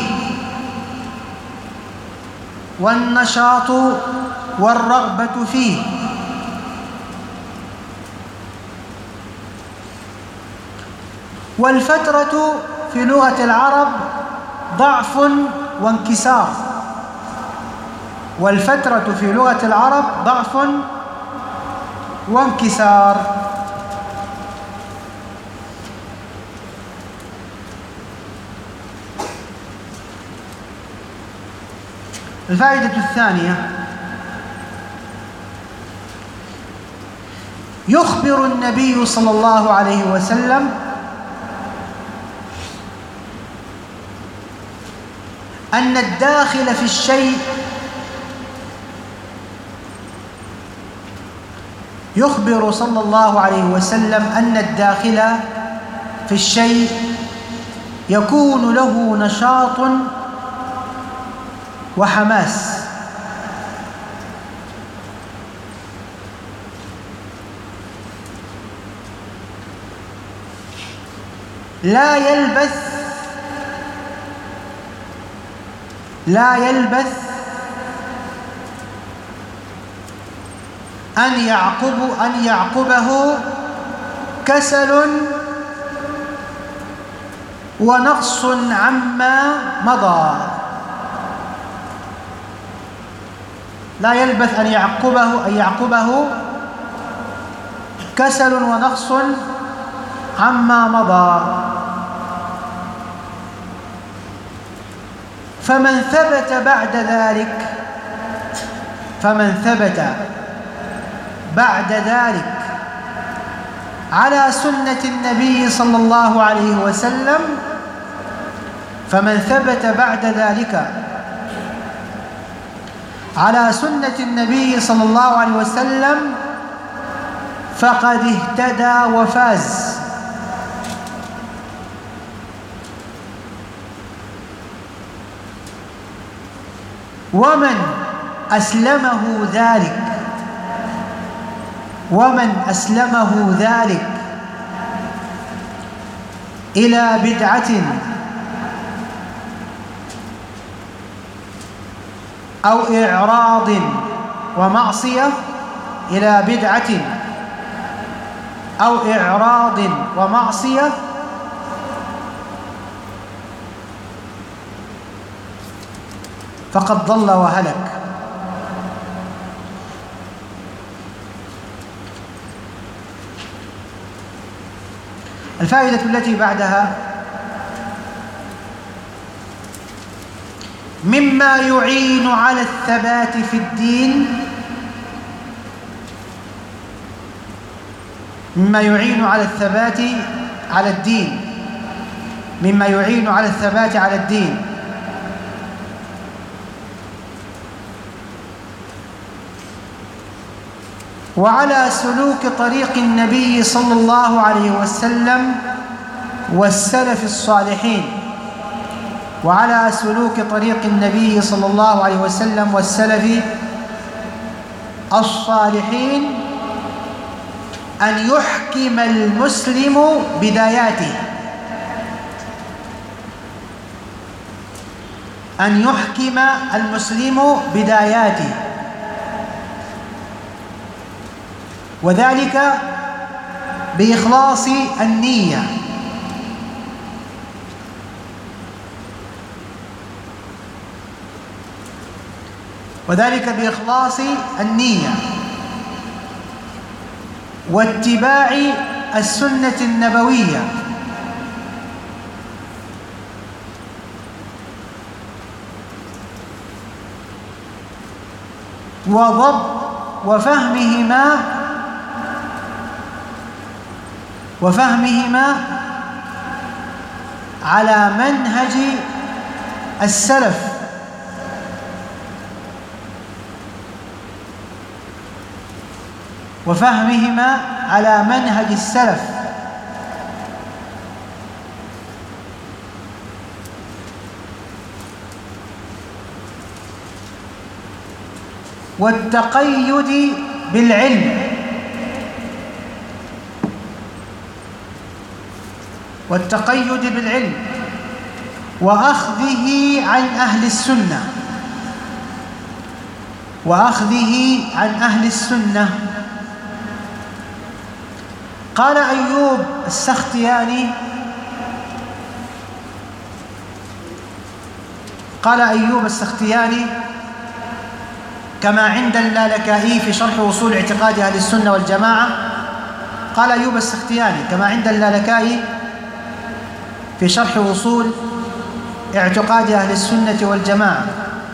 والنشاط والرغبة فيه. والفترة في لغة العرب ضعف وانكسار، والفترة في لغة العرب ضعف وانكسار. الفائدة الثانية: يخبر النبي صلى الله عليه وسلم أن الداخل في الشيء، يخبر صلى الله عليه وسلم أن الداخل في الشيء يكون له نشاط وحماس، لا يلبث أن يعقبه كسل ونقص عما مضى. لا يلبث أن يعقبه كسل ونقص عما مضى. فمن ثبت بعد ذلك على سنة النبي صلى الله عليه وسلم، فمن ثبت بعد ذلك على سنة النبي صلى الله عليه وسلم فقد اهتدى وفاز. ومن أسلمه ذلك إلى بدعة أو إعراض ومعصية، إلى بدعة أو إعراض ومعصية، فقد ضل وهلك. الفائدة التي بعدها: مما يعين على الثبات في الدين، مما يعين على الثبات على الدين، مما يعين على الثبات على الدين وعلى سلوك طريق النبي صلى الله عليه وسلم والسلف الصالحين، وعلى سلوك طريق النبي صلى الله عليه وسلم والسلف الصالحين أن يحكم المسلم بداياته، أن يحكم المسلم بداياته، وذلك بإخلاص النية، وذلك بإخلاص النية واتباع السنة النبوية، وضبط وفهمهما على منهج السلف، وفهمهما على منهج السلف، والتقيد بالعلم، وأخذه عن أهل السنة، قال أيوب السختياني كما عند اللالكائي في شرح وصول اعتقاد أهل السنة والجماعة، قال أيوب السختياني كما عند اللالكائي في شرح وصول اعتقاد أهل السنة والجماعة: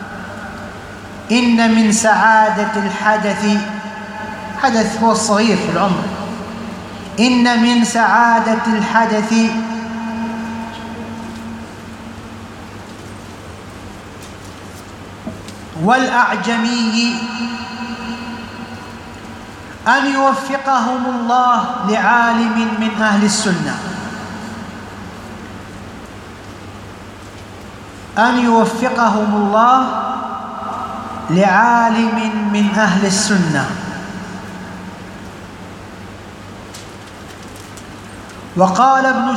إن من سعادة حدث هو الصغير في العمر، إن من سعادة الحدث والأعجمي أن يوفقهم الله لعالم من أهل السنة، أن يوفقهم الله لعالم من أهل السنة. وقال ابن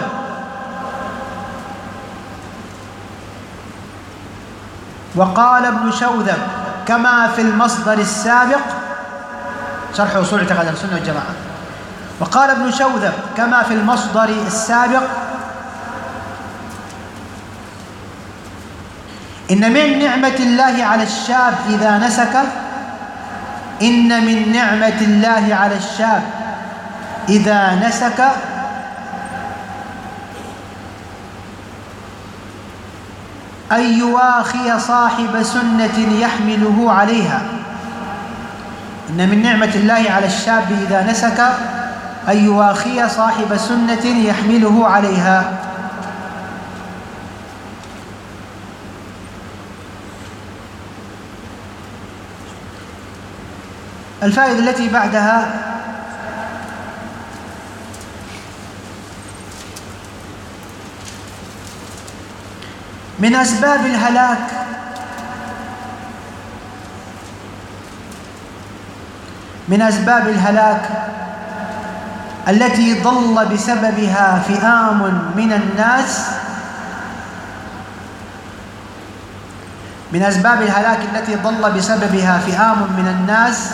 شوذب كما في المصدر السابق، شرح وصول اعتقاد أهل السنة والجماعة، وقال ابن شوذب كما في المصدر السابق: إن من نعمة الله على الشاب إذا نسك، إن من نعمة الله على الشاب إذا نسك أن يواخي صاحب سنة يحمله عليها. إن من نعمة الله على الشاب إذا نسك أن يواخي صاحب سنة يحمله عليها. الفائدة التي بعدها: من أسباب الهلاك التي ضل بسببها فئام من الناس، من أسباب الهلاك التي ضل بسببها فئام من الناس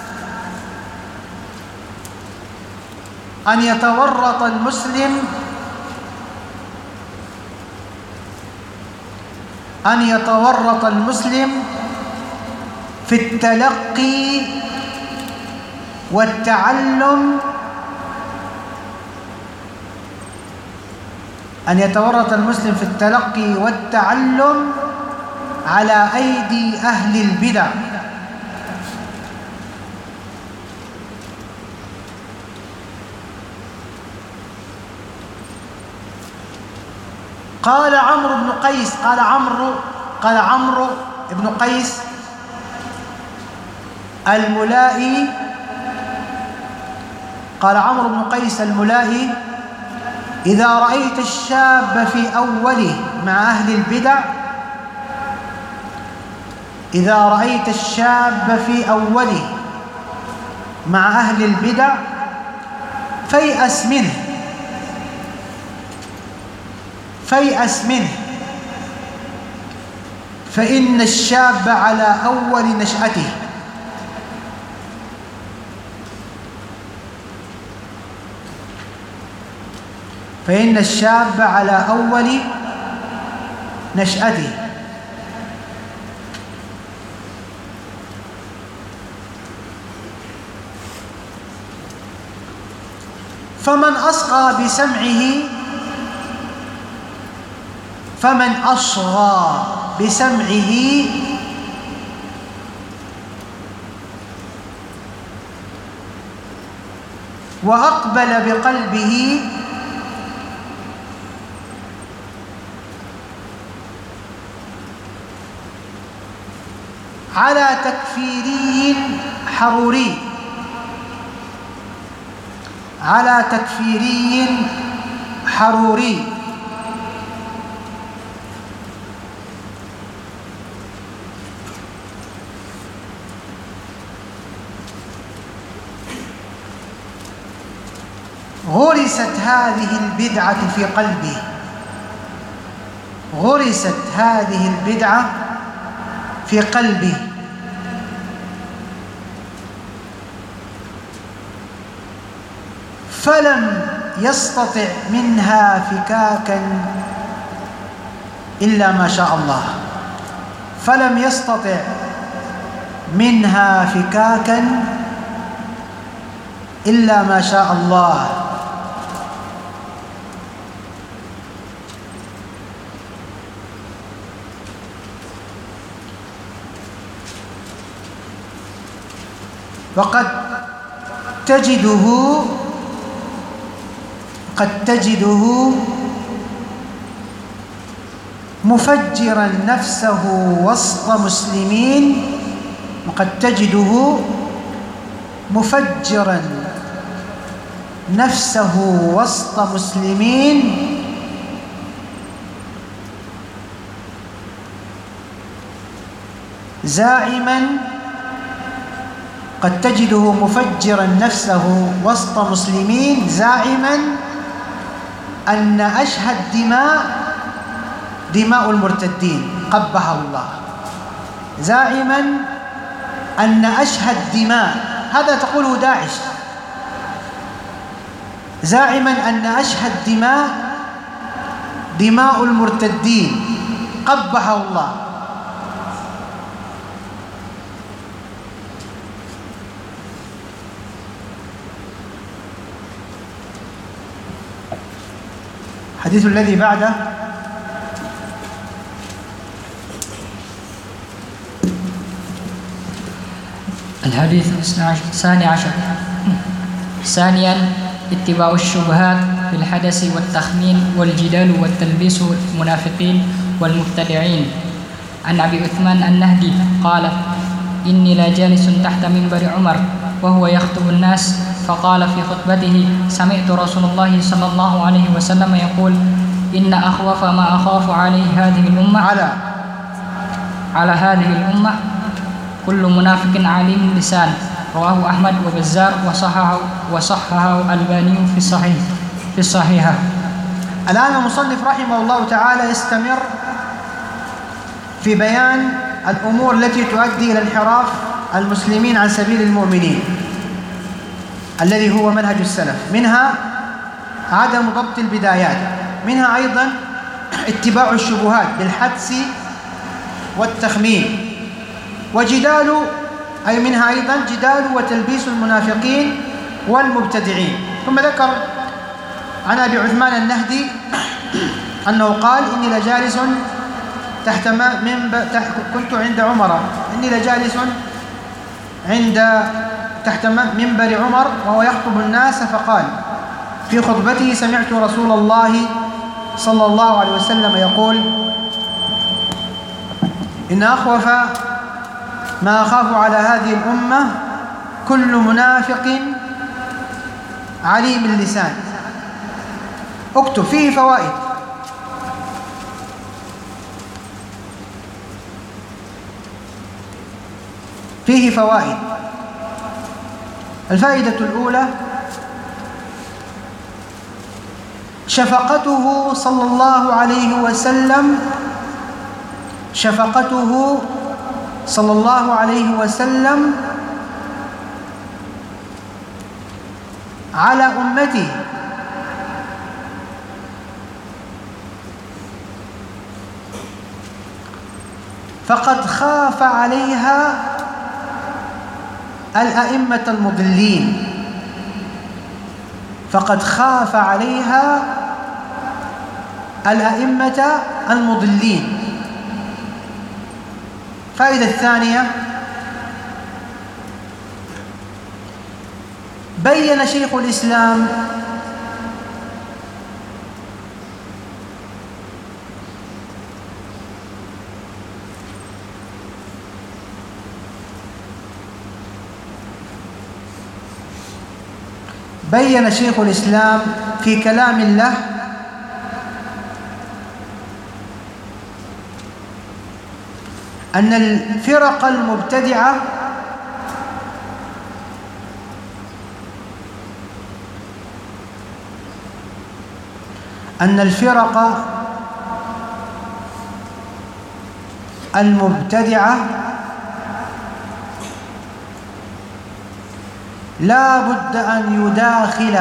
أن يتورط المسلم في التلقي والتعلم، على أيدي أهل البدع. قال عمرو بن قيس الملائي: إذا رأيت الشاب في أوله مع أهل البدع فيأس منه، فإن الشاب على أول نشأته. فمن أصغى بسمعه وأقبل بقلبه على تكفيري حروري غرست هذه البدعة في قلبه فلم يستطع منها فكاكا إلا ما شاء الله. وقد تجده مفجرا نفسه وسط مسلمين زاعما أن أشهى الدماء دماء المرتدين قبح الله. زاعما أن أشهى الدماء، هذا تقوله داعش، زاعما أن أشهى الدماء دماء المرتدين قبحه الله. الحديث الذي بعده: الحديث الثاني عشر. ثانيا اتباع الشبهات في الحدث والتخمين والجدال والتلبيس المنافقين والمبتدعين. عن أبي عثمان النهدي قال: إني لجالس تحت منبر عمر وهو يخطب الناس، فقال في خطبته: سمعت رسول الله صلى الله عليه وسلم يقول: إن أخوف ما أخاف عليه هذه الأمة على هذه الأمة كل منافق عليم اللسان. رواه أحمد وبزار وصححه الألباني في الصحيحة. الآن المصنف رحمه الله تعالى يستمر في بيان الأمور التي تؤدي إلى انحراف المسلمين عن سبيل المؤمنين الذي هو منهج السلف. منها عدم ضبط البدايات، منها أيضا اتباع الشبهات بالحدس والتخمين، وجدال، أي منها أيضا جدال وتلبيس المنافقين والمبتدعين. ثم ذكر عن أبي عثمان النهدي أنه قال: إني لجالس كنت عند عمر، إني لجالس تحت منبر عمر وهو يخطب الناس، فقال في خطبته: سمعت رسول الله صلى الله عليه وسلم يقول: إن أخوف ما أخاف على هذه الأمة كل منافق عليم اللسان. اكتب فيه فوائد. فيه فوائد. الفائدة الأولى: شفقته صلى الله عليه وسلم على أمته، فقد خاف عليها الأئمة المضلين، فقد خاف عليها الأئمة المضلين. فائدة الثانية: بين شيخ الإسلام في كلام الله أن الفرق المبتدعة لا بد أن يداخل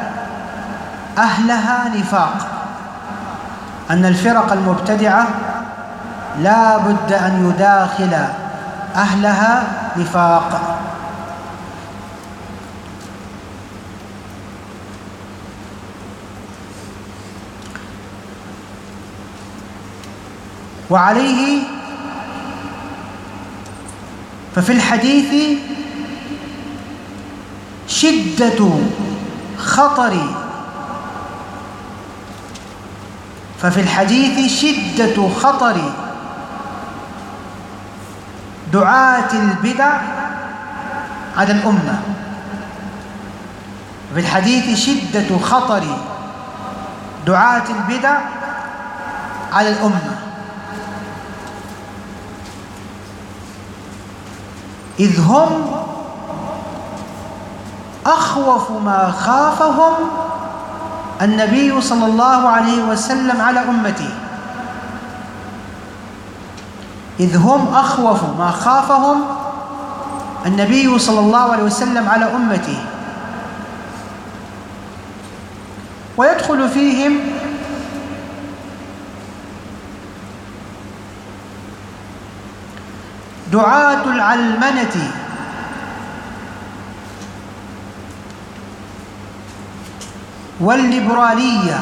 أهلها نفاق. أن الفرق المبتدعة لا بد أن يداخل أهلها نفاق. وعليه ففي الحديث شدة خطر دعاة البدع على الأمة. في الحديث شدة خطر دعاة البدع على الأمة، إذ هم أخوف ما خافهم النبي صلى الله عليه وسلم على أمته. إذ هم أخوف ما خافهم النبي صلى الله عليه وسلم على أمته. ويدخل فيهم دعاة العلمنة والليبرالية،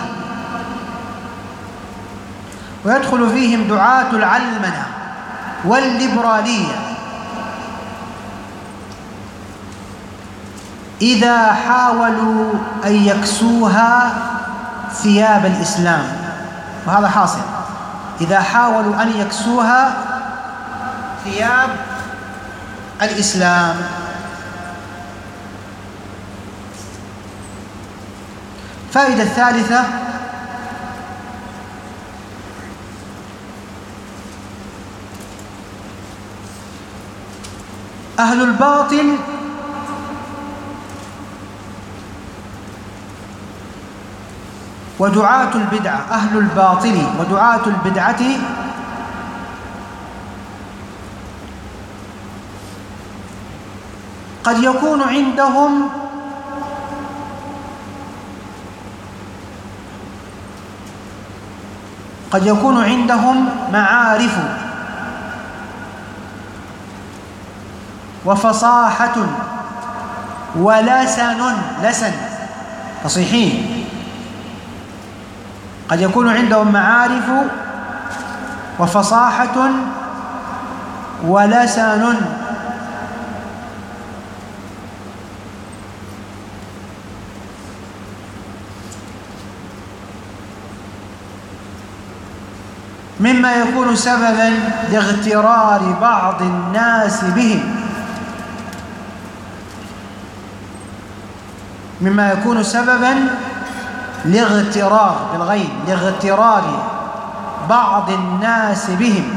ويدخل فيهم دعاة العلمنة والليبرالية إذا حاولوا أن يكسوها ثياب الإسلام، وهذا حاصل، إذا حاولوا أن يكسوها ثياب الإسلام. فائدة الثالثة: أهل الباطل ودعاة البدعة، أهل الباطل ودعاة البدعة قد يكون عندهم معارف وفصاحة لسن فصيحين. قد يكون عندهم معارف وفصاحة ولسن مما يكون سببا لاغترار بعض الناس بهم، مما يكون سببا لاغترار بالغين لاغترار بعض الناس بهم.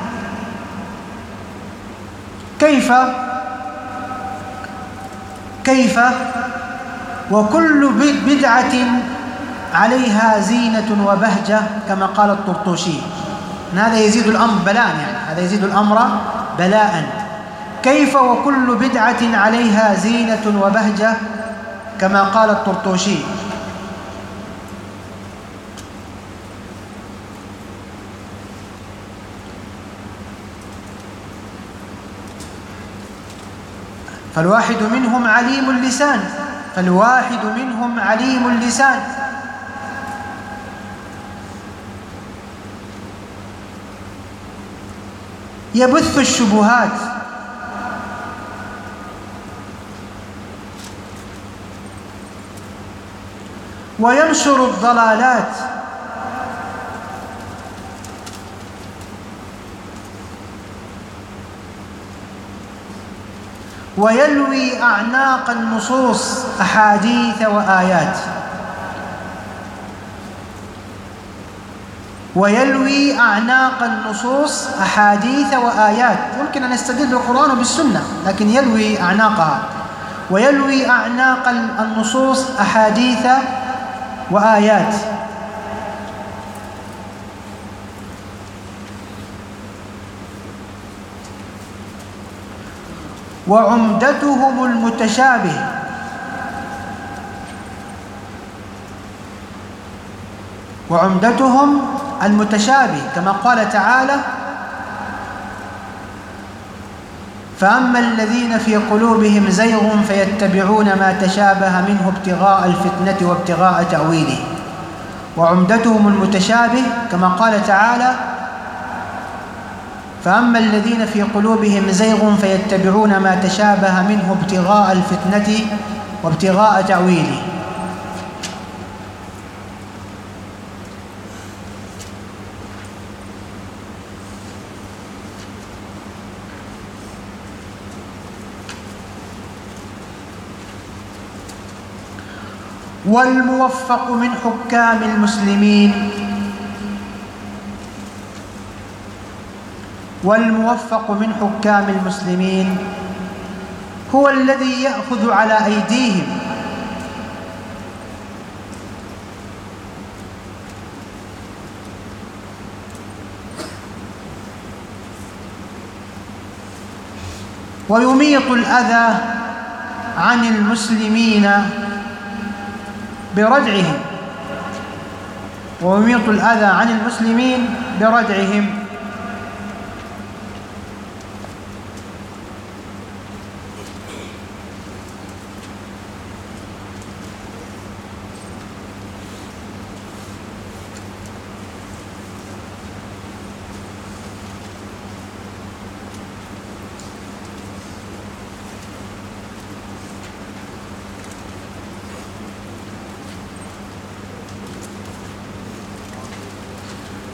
كيف وكل بدعة عليها زينة وبهجة كما قال الطرطوشي. هذا يزيد الأمر بلاء، يعني هذا يزيد الأمر بلاء. كيف وكل بدعة عليها زينة وبهجة كما قال الطرطوشي. فالواحد منهم عليم اللسان يبث الشبهات وينشر الضلالات ويلوي أعناق النصوص أحاديث وآيات، ويلوي أعناق النصوص أحاديث وآيات. يمكن أن يستدل القرآن بالسنة، لكن يلوي أعناقها، ويلوي أعناق النصوص أحاديث وآيات. وعمدتهم المتشابه كما قال تعالى: فأما الذين في قلوبهم زيغ فيتبعون ما تشابه منه ابتغاء الفتنة وابتغاء تأويله. وعمدتهم المتشابه كما قال تعالى: فأما الذين في قلوبهم زيغ فيتبعون ما تشابه منه ابتغاء الفتنة وابتغاء تأويله. والموفق من حكام المسلمين هو الذي يأخذ على أيديهم ويميط الأذى عن المسلمين بردعهم.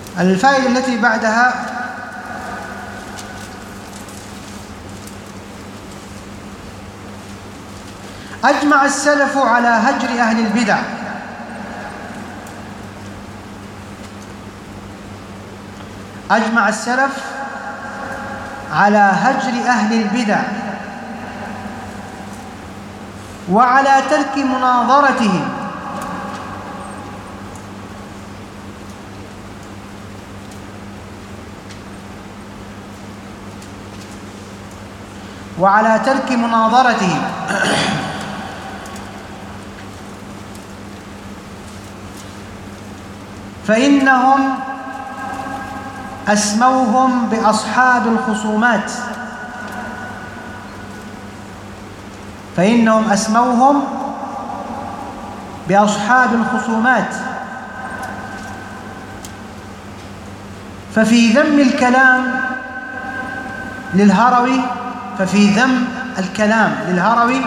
الفائدة التي بعدها أجمع السلف على هجر أهل البدع. أجمع السلف على هجر أهل البدع وعلى ترك مناظرتهم، وعلى ترك مناظرتهم فإنهم أسموهم بأصحاب الخصومات، فإنهم أسموهم بأصحاب الخصومات. ففي ذم الكلام للهروي، ففي ذم الكلام للهروي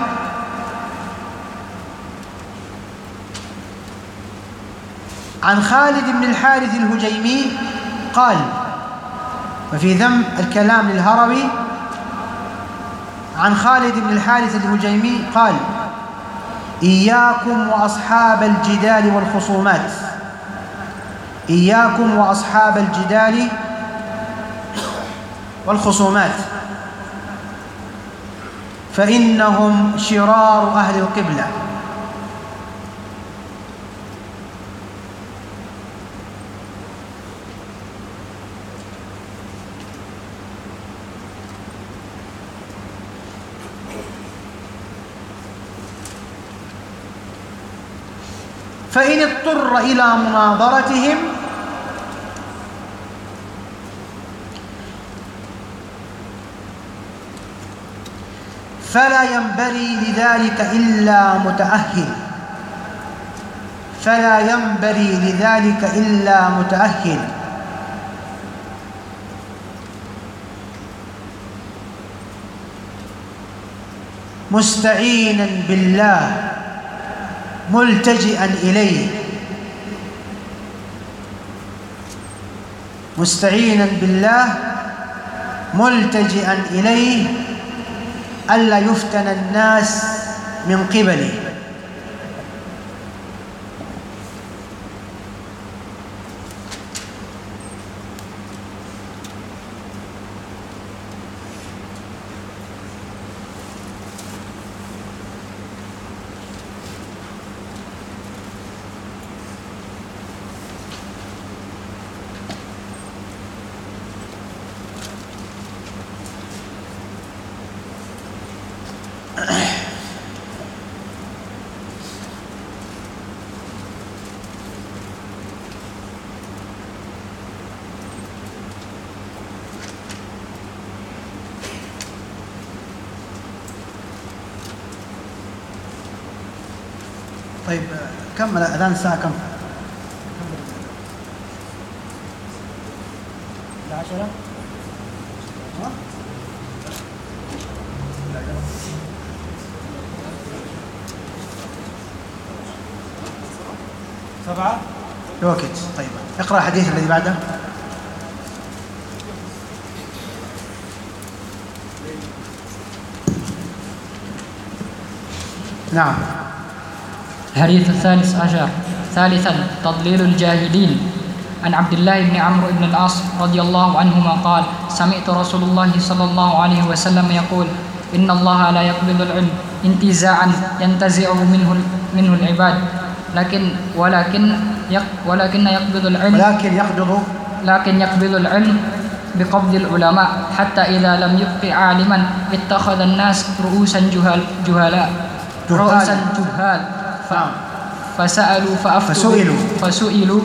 عن خالد بن الحارث الهجيمي قال، وفي ذم الكلام للهروي عن خالد بن الحارث الهجيمي قال: إياكم وأصحاب الجدال والخصومات، إياكم وأصحاب الجدال والخصومات، فإنهم شرار أهل القبلة. فإن اضطر إلى مناظرتهم فلا ينبغي لذلك إلا متأهل، فلا ينبغي لذلك إلا متأهل مستعينا بالله ملتجئا إليه، مستعينا بالله ملتجئا إليه ألا يفتن الناس من قبله. طيب كم الأذان الساعة كم؟ 10 7 الوقت. طيب اقرأ الحديث الذي بعده. نعم. الحديث الثالث عشر. ثالثا تضليل الجاهلين. عن عبد الله بن عمرو بن العاص رضي الله عنهما قال: سمعت رسول الله صلى الله عليه وسلم يقول: إن الله لا يقبض العلم انتزاعا ينتزع منه العباد، ولكن يقبض العلم، لكن يقبض العلم بقبض العلماء، حتى إذا لم يبق عالما اتخذ الناس رؤوسا جهال فسألوا فسئلوا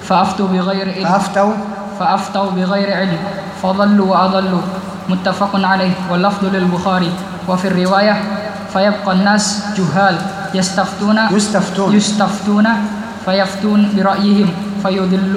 فأفتوا بغير علم فضلوا وأضلوا. متفق عليه، واللفظ للبخاري. وفي الرواية: فيبقى الناس جهال يستفتون فيفتون برأيهم فيضل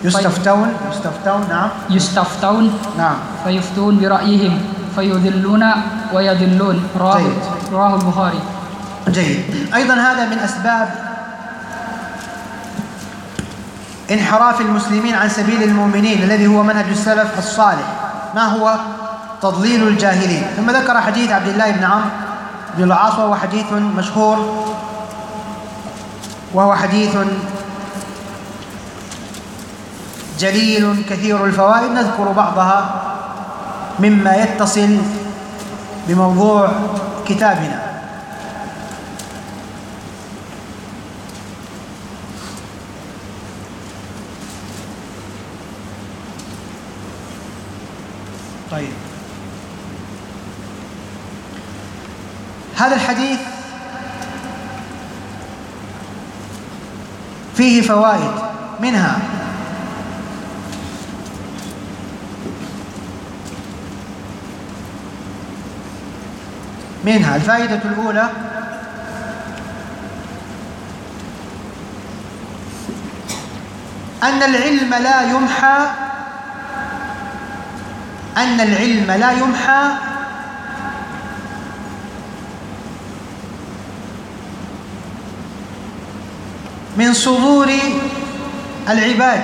نعم فيفتون برأيهم فيضلون ويضلون. رواه البخاري. جيد. أيضا هذا من انحراف المسلمين عن سبيل المؤمنين الذي هو منهج السلف الصالح. ما هو؟ تضليل الجاهلين. ثم ذكر حديث عبد الله بن عمرو بن العاص، وهو حديث مشهور، وهو حديث جليل كثير الفوائد، نذكر بعضها مما يتصل بموضوع كتابنا. طيب، هذا الحديث فيه فوائد، منها الفائدة الأولى: أن العلم لا يمحى من صدور العباد،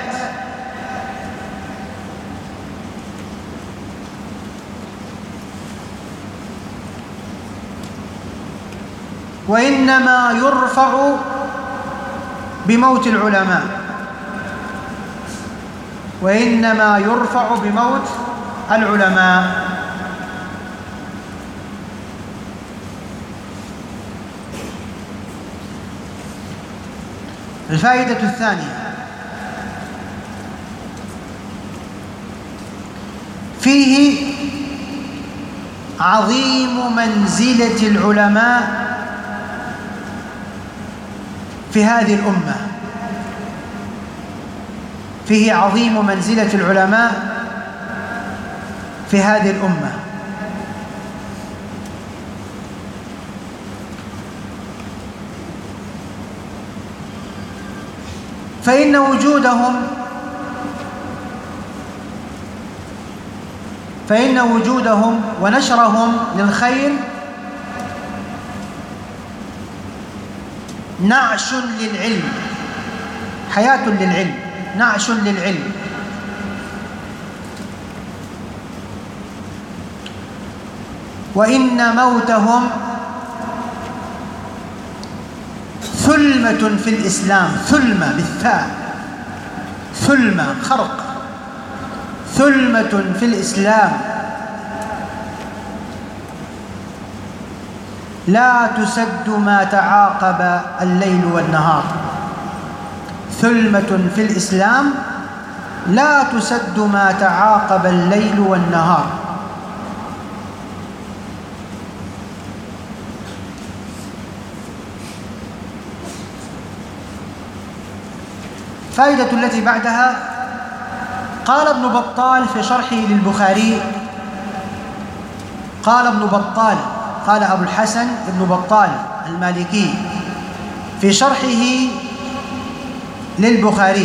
وإنما يرفع بموت العلماء، الفائدة الثانية: فيه عظيم منزلة العلماء في هذه الأمة، فإن وجودهم ونشرهم للخير نعش للعلم، حياة للعلم، نعش للعلم. وإن موتهم ثلمة في الإسلام، ثلمة بالثاء، ثلمة خرق، ثلمة في الإسلام لا تسد ما تعاقب الليل والنهار، ثلمة في الإسلام لا تسد ما تعاقب الليل والنهار. فائدة التي بعدها: قال ابن بطال في شرحه للبخاري، قال أبو الحسن ابن بطال المالكي في شرحه للبخاري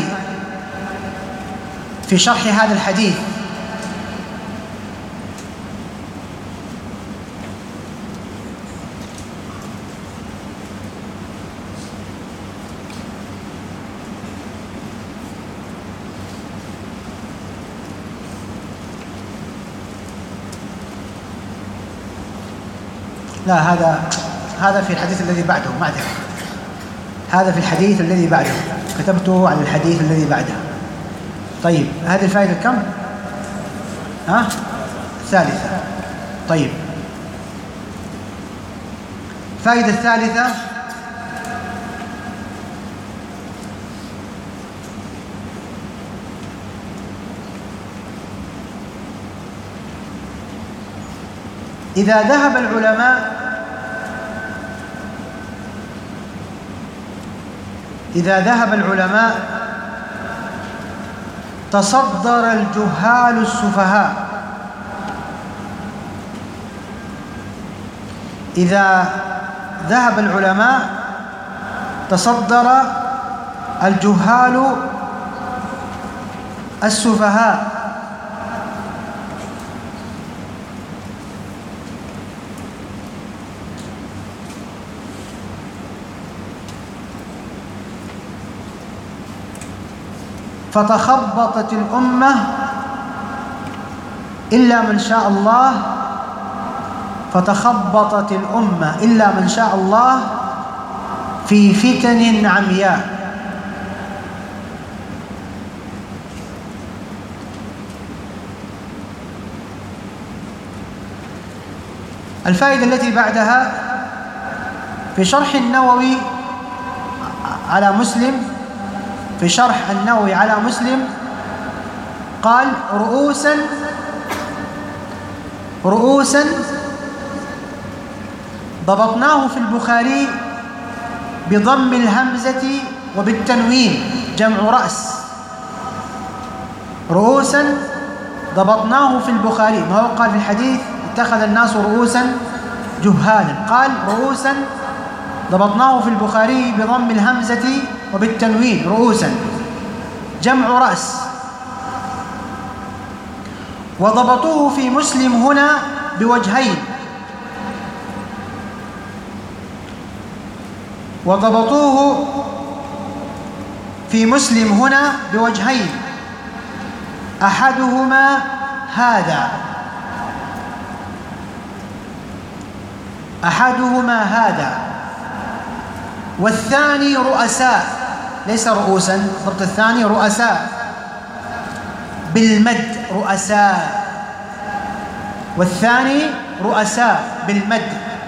في شرح هذا الحديث: لا، هذا في الحديث الذي بعده، معذرة، هذا في الحديث الذي بعده، كتبته على الحديث الذي بعده. طيب، هذه الفائدة كم؟ الثالثة. طيب، الفائدة الثالثة: إذا ذهب العلماء تصدر الجهال السفهاء. إذا ذهب العلماء تصدر الجهال السفهاء. فتخبطت الأمة إلا من شاء الله، فتخبطت الأمة إلا من شاء الله في فتن عمياء. الفائدة التي بعدها في شرح النووي على مسلم، في شرح النووي على مسلم قال رؤوسا ضبطناه في البخاري بضم الهمزة وبالتنوين جمع رأس. رؤوسا ضبطناه في البخاري، ما هو قال في الحديث اتخذ الناس رؤوسا جهالا، قال رؤوسا ضبطناه في البخاري بضم الهمزة وبالتنوين رؤوسا جمع رأس. وضبطوه في مسلم هنا بوجهين، وضبطوه في مسلم هنا بوجهين، أحدهما هذا والثاني رؤساء، ليس رؤوسا، الضبط الثاني رؤساء بالمد، رؤساء، والثاني رؤساء بالمد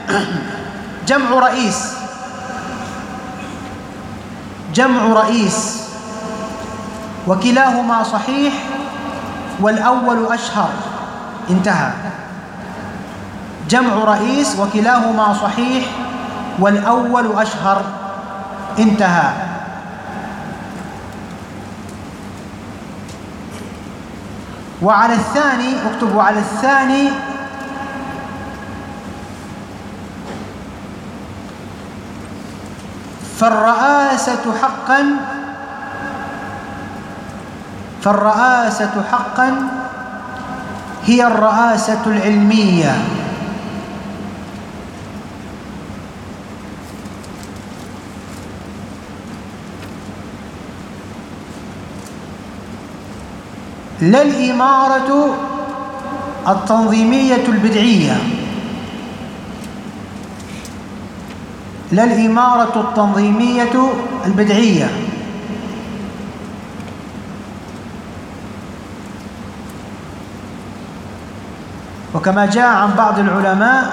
جمع رئيس، وكلاهما صحيح والأول أشهر. انتهى. جمع رئيس وكلاهما صحيح والأول أشهر. انتهى. وعلى الثاني، اكتبوا على الثاني فالرئاسة حقا هي الرئاسة العلمية، لا الإمارة التنظيمية البدعية، لا الإمارة التنظيمية البدعية. وكما جاء عن بعض العلماء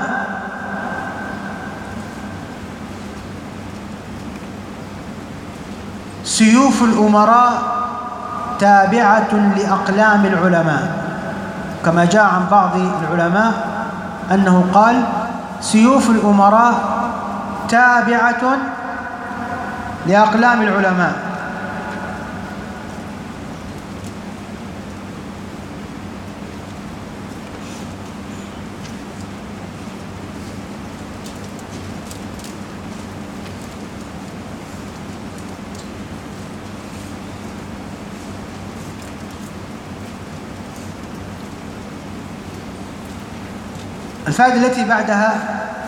سيوف الأمراء تابعة لأقلام العلماء، كما جاء عن بعض العلماء أنه قال سيوف الأمراء تابعة لأقلام العلماء. الفائدة التي بعدها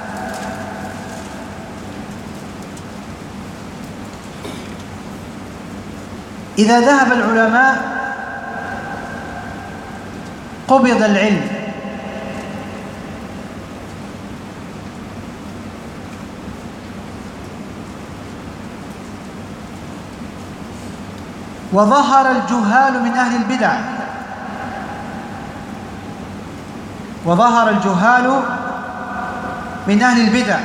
إذا ذهب العلماء قبض العلم، وظهر الجهال من أهل البدع، وظهر الجهال من أهل البدع.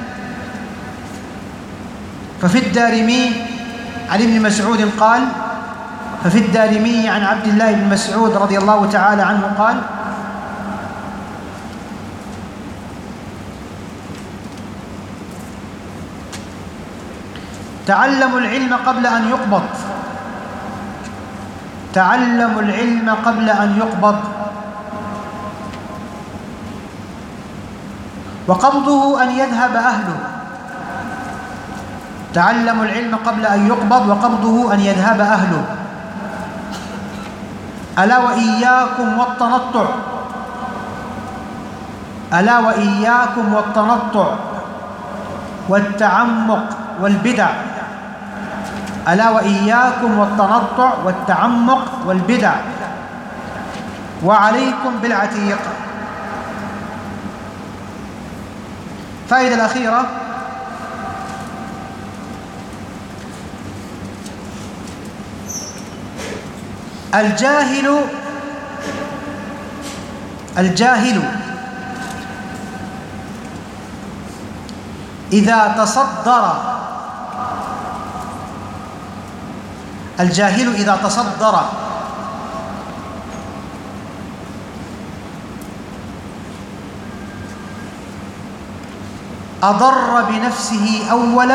ففي الدارمي عن ابن مسعود قال، ففي الدارمي عن عبد الله بن مسعود رضي الله تعالى عنه قال تعلموا العلم قبل أن يقبض، تعلموا العلم قبل أن يقبض، وقبضه أن يذهب أهله. تعلموا العلم قبل أن يقبض وقبضه أن يذهب أهله. ألا وإياكم والتنطع، ألا وإياكم والتنطع والتعمق والبدع، ألا وإياكم والتنطع والتعمق والبدع، وعليكم بالعتيق. فائدة الأخيرة: الجاهل إذا تصدر أضر بنفسه أولا.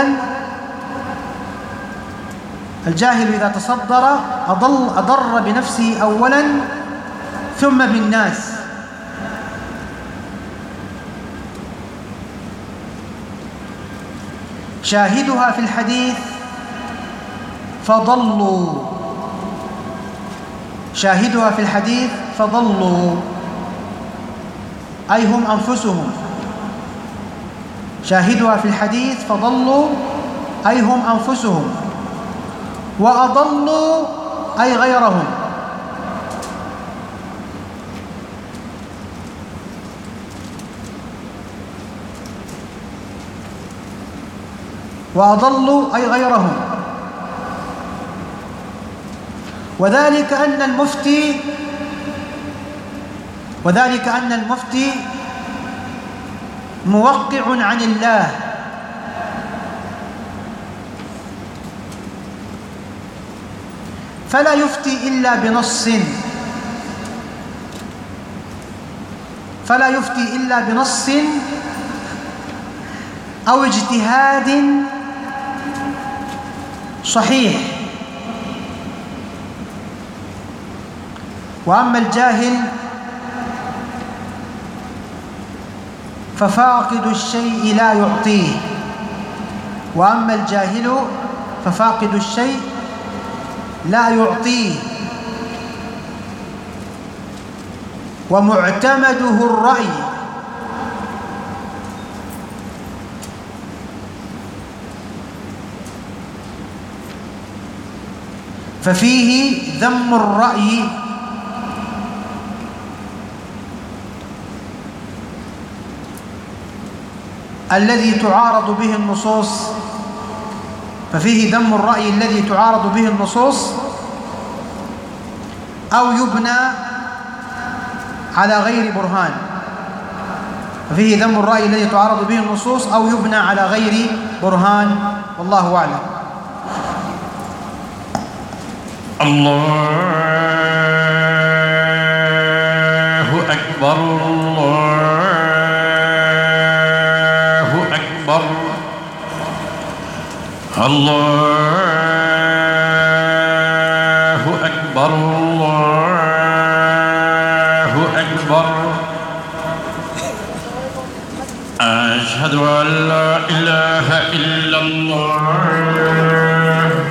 الجاهل إذا تصدر أضر بنفسه أولا ثم بالناس. شاهدها في الحديث فضلوا، شاهدها في الحديث فضلوا، أي هم أنفسهم. شاهدها في الحديث فضلوا أي هم أنفسهم، وأضلوا أي غيرهم. وأضلوا أي غيرهم. وذلك أن المفتي موقع عن الله، فلا يفتي إلا بنص أو اجتهاد صحيح. وأما الجاهل ففاقد الشيء لا يعطيه. وأما الجاهل ففاقد الشيء لا يعطيه، ومعتمده الرأي. ففيه ذم الرأي الذي تعارض به النصوص، ففيه ذم الرأي الذي تعارض به النصوص أو يبنى على غير برهان. ففيه ذم الرأي الذي تعارض به النصوص أو يبنى على غير برهان، والله أعلم. الله أكبر، الله أكبر، الله أكبر، الله أكبر. أشهد أن لا إله إلا الله